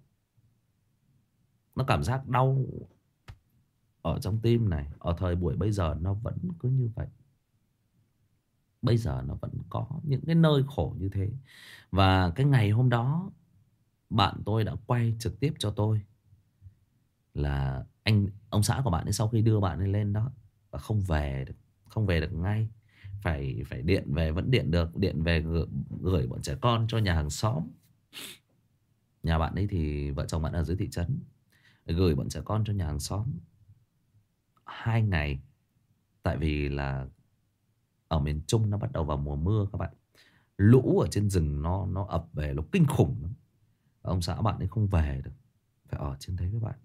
nó cảm giác đau ở trong tim này. Ở thời buổi bây giờ nó vẫn cứ như vậy. Bây giờ nó vẫn có những cái nơi khổ như thế. Và cái ngày hôm đó bạn tôi đã quay trực tiếp cho tôi là ông xã của bạn ấy sau khi đưa bạn ấy lên đó và không về được ngay, phải điện về, vẫn điện được, điện về gửi bọn trẻ con cho nhà hàng xóm. Nhà bạn ấy thì vợ chồng bạn ở dưới thị trấn, gửi bọn trẻ con cho nhà hàng xóm 2 ngày. Tại vì là ở miền Trung nó bắt đầu vào mùa mưa các bạn, lũ ở trên rừng nó ập về, nó kinh khủng lắm. Ông xã bạn ấy không về được, phải ở trên đấy với bạn.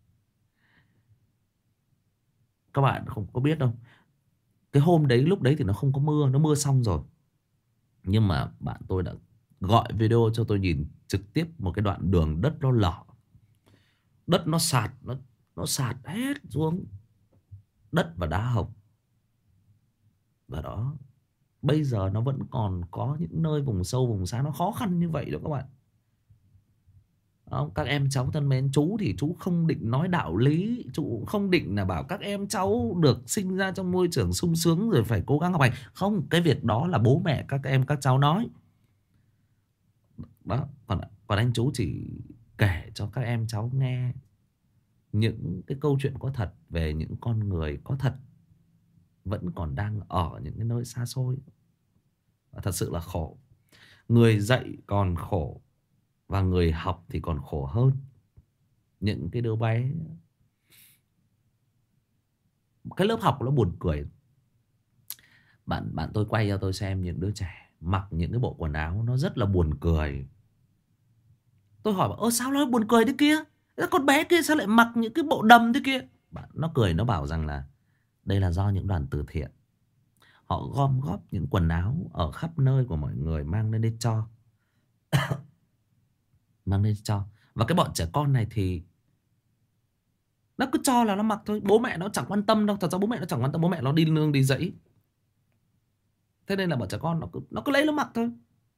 Các bạn không có biết đâu, cái hôm đấy lúc đấy thì nó không có mưa, nó mưa xong rồi. Nhưng mà bạn tôi đã gọi video cho tôi nhìn trực tiếp một cái đoạn đường đất nó lở, đất nó sạt, nó sạt hết xuống đất và đá hộc. Và đó, bây giờ nó vẫn còn có những nơi vùng sâu vùng xa nó khó khăn như vậy đó các bạn. Đó, các em cháu thân mến, chú thì chú không định nói đạo lý, chú không định là bảo các em cháu được sinh ra trong môi trường sung sướng rồi phải cố gắng học hành. Không, cái việc đó là bố mẹ các em các cháu nói. Đó, còn anh chú chỉ kể cho các em cháu nghe những cái câu chuyện có thật về những con người có thật vẫn còn đang ở những cái nơi xa xôi. Và thật sự là khổ. Người dạy còn khổ, và người học thì còn khổ hơn. Những cái đứa bé, cái lớp học nó buồn cười. Bạn tôi quay cho tôi xem những đứa trẻ mặc những cái bộ quần áo nó rất là buồn cười. Tôi hỏi ơ sao nó buồn cười thế kia, con bé kia sao lại mặc những cái bộ đầm thế kia. Nó cười, nó bảo rằng là đây là do những đoàn từ thiện, họ gom góp những quần áo ở khắp nơi của mọi người mang lên đây cho. Mang lên cho. Và cái bọn trẻ con này thì nó cứ cho là nó mặc thôi. Bố mẹ nó chẳng quan tâm đâu. Thật ra bố mẹ nó chẳng quan tâm. Bố mẹ nó đi nương đi dãy. Thế nên là bọn trẻ con nó cứ lấy nó mặc thôi.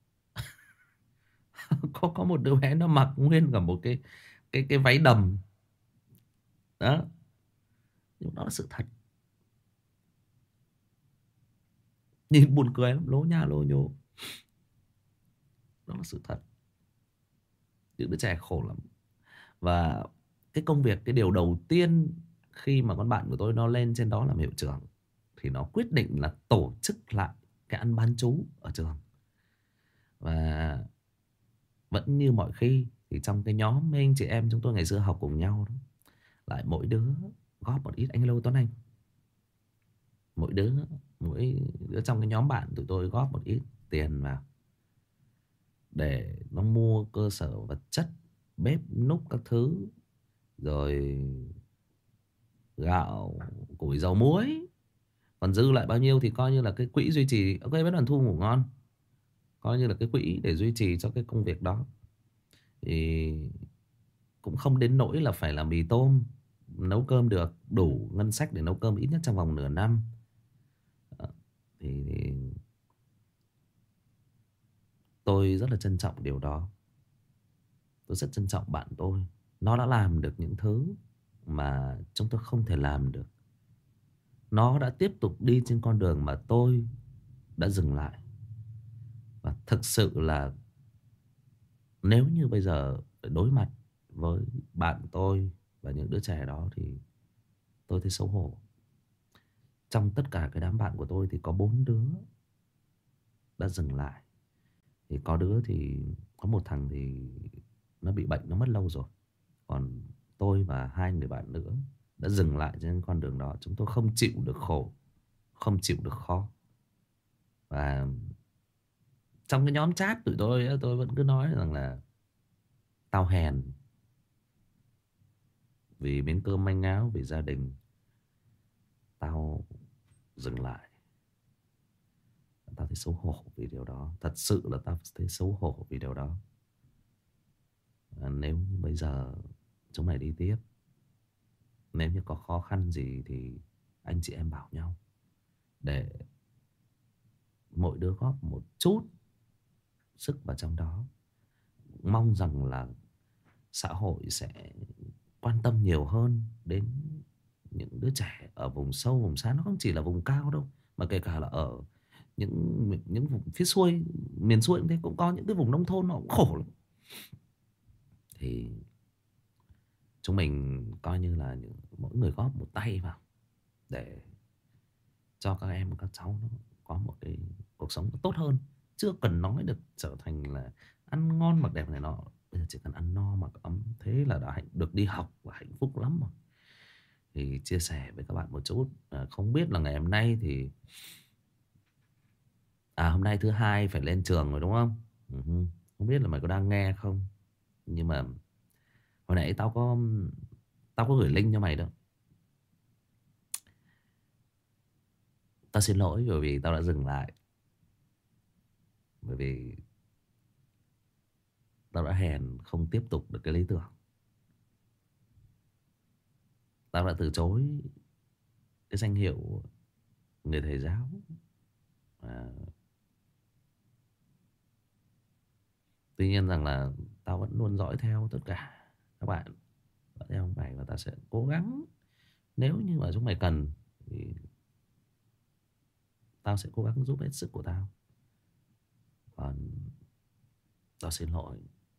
Có một đứa bé nó mặc nguyên cả một cái váy đầm. Đó. Nhưng đó là sự thật. Nhìn buồn cười lắm. Lố nha lố nhố. Đó là sự thật. Những đứa trẻ khổ lắm. Và cái công việc, cái điều đầu tiên khi mà con bạn của tôi nó lên trên đó làm hiệu trưởng thì nó quyết định là tổ chức lại cái ăn bán trú ở trường. Và vẫn như mọi khi thì trong cái nhóm mấy anh chị em chúng tôi ngày xưa học cùng nhau đó, lại mỗi đứa góp một ít. Anh Lô Tuấn Anh, mỗi đứa trong cái nhóm bạn tụi tôi góp một ít tiền vào để nó mua cơ sở vật chất, bếp núc các thứ, rồi gạo, củi, dầu, muối. Còn dư lại bao nhiêu thì coi như là cái quỹ duy trì. Ok, vẫn còn thu ngủ ngon, coi như là cái quỹ để duy trì cho cái công việc đó. Thì cũng không đến nỗi là phải làm mì tôm, nấu cơm được, đủ ngân sách để nấu cơm ít nhất trong vòng nửa năm. Thì tôi rất là trân trọng điều đó. Tôi rất trân trọng bạn tôi. Nó đã làm được những thứ mà chúng tôi không thể làm được. Nó đã tiếp tục đi trên con đường mà tôi đã dừng lại. Và thực sự là nếu như bây giờ đối mặt với bạn tôi và những đứa trẻ đó thì tôi thấy xấu hổ. Trong tất cả cái đám bạn của tôi thì có 4 đứa đã dừng lại. Thì có đứa thì có một thằng thì nó bị bệnh, nó mất lâu rồi. Còn tôi và 2 người bạn nữa đã dừng lại trên con đường đó. Chúng tôi không chịu được khổ, không chịu được khó. Và trong cái nhóm chat tụi tôi vẫn cứ nói rằng là tao hèn vì miếng cơm manh áo, vì gia đình. Tao dừng lại. Tao thấy xấu hổ vì điều đó. Thật sự là tao thấy xấu hổ vì điều đó. Nếu như bây giờ chúng mày đi tiếp, nếu như có khó khăn gì thì anh chị em bảo nhau, để mỗi đứa góp một chút sức vào trong đó. Mong rằng là xã hội sẽ quan tâm nhiều hơn đến những đứa trẻ ở vùng sâu vùng xa. Nó không chỉ là vùng cao đâu, mà kể cả là ở những vùng phía xuôi, miền xuôi cũng thế, cũng có những cái vùng nông thôn nó cũng khổ lắm. Thì chúng mình coi như là mỗi người góp một tay vào để cho các em các cháu nó có một cái cuộc sống tốt hơn. Chưa cần nói được trở thành là ăn ngon mặc đẹp này nọ. Bây giờ chỉ cần ăn no mặc ấm, thế là đã được đi học và hạnh phúc lắm rồi. Thì chia sẻ với các bạn một chút. Không biết là ngày hôm nay thì hôm nay thứ hai phải lên trường rồi đúng không? Không biết là mày có đang nghe không. Nhưng mà hồi nãy tao có gửi link cho mày đâu. Tao xin lỗi bởi vì tao đã dừng lại. Bởi vì tao đã hèn không tiếp tục được cái lý tưởng. Tao đã từ chối cái danh hiệu người thầy giáo. Tuy nhiên rằng là tao vẫn luôn dõi theo tất cả các bạn, dõi theo mày, và tao sẽ cố gắng. Nếu như mà chúng mày cần thì tao sẽ cố gắng giúp hết sức của tao. Còn tao xin lỗi.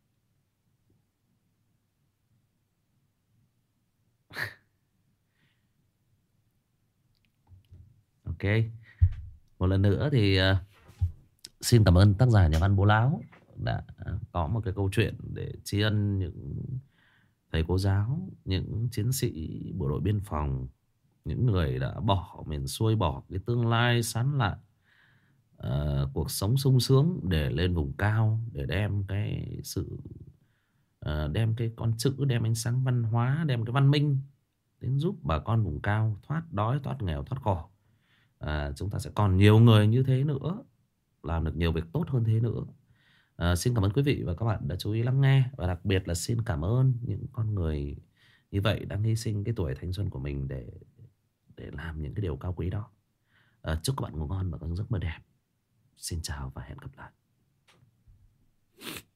Ok. Một lần nữa thì xin cảm ơn tác giả nhà văn Bố Láo đã có một cái câu chuyện để tri ân những thầy cô giáo, những chiến sĩ bộ đội biên phòng, những người đã bỏ miền xuôi, bỏ cái tương lai sáng lạn, cuộc sống sung sướng để lên vùng cao, để đem cái sự đem cái con chữ, đem ánh sáng văn hóa, đem cái văn minh đến giúp bà con vùng cao thoát đói, thoát nghèo, thoát khổ. Chúng ta sẽ còn nhiều người như thế nữa, làm được nhiều việc tốt hơn thế nữa. Xin cảm ơn quý vị và các bạn đã chú ý lắng nghe. Và đặc biệt là xin cảm ơn những con người như vậy đang hy sinh cái tuổi thanh xuân của mình để làm những cái điều cao quý đó. Chúc các bạn ngủ ngon và có giấc mơ đẹp. Xin chào và hẹn gặp lại.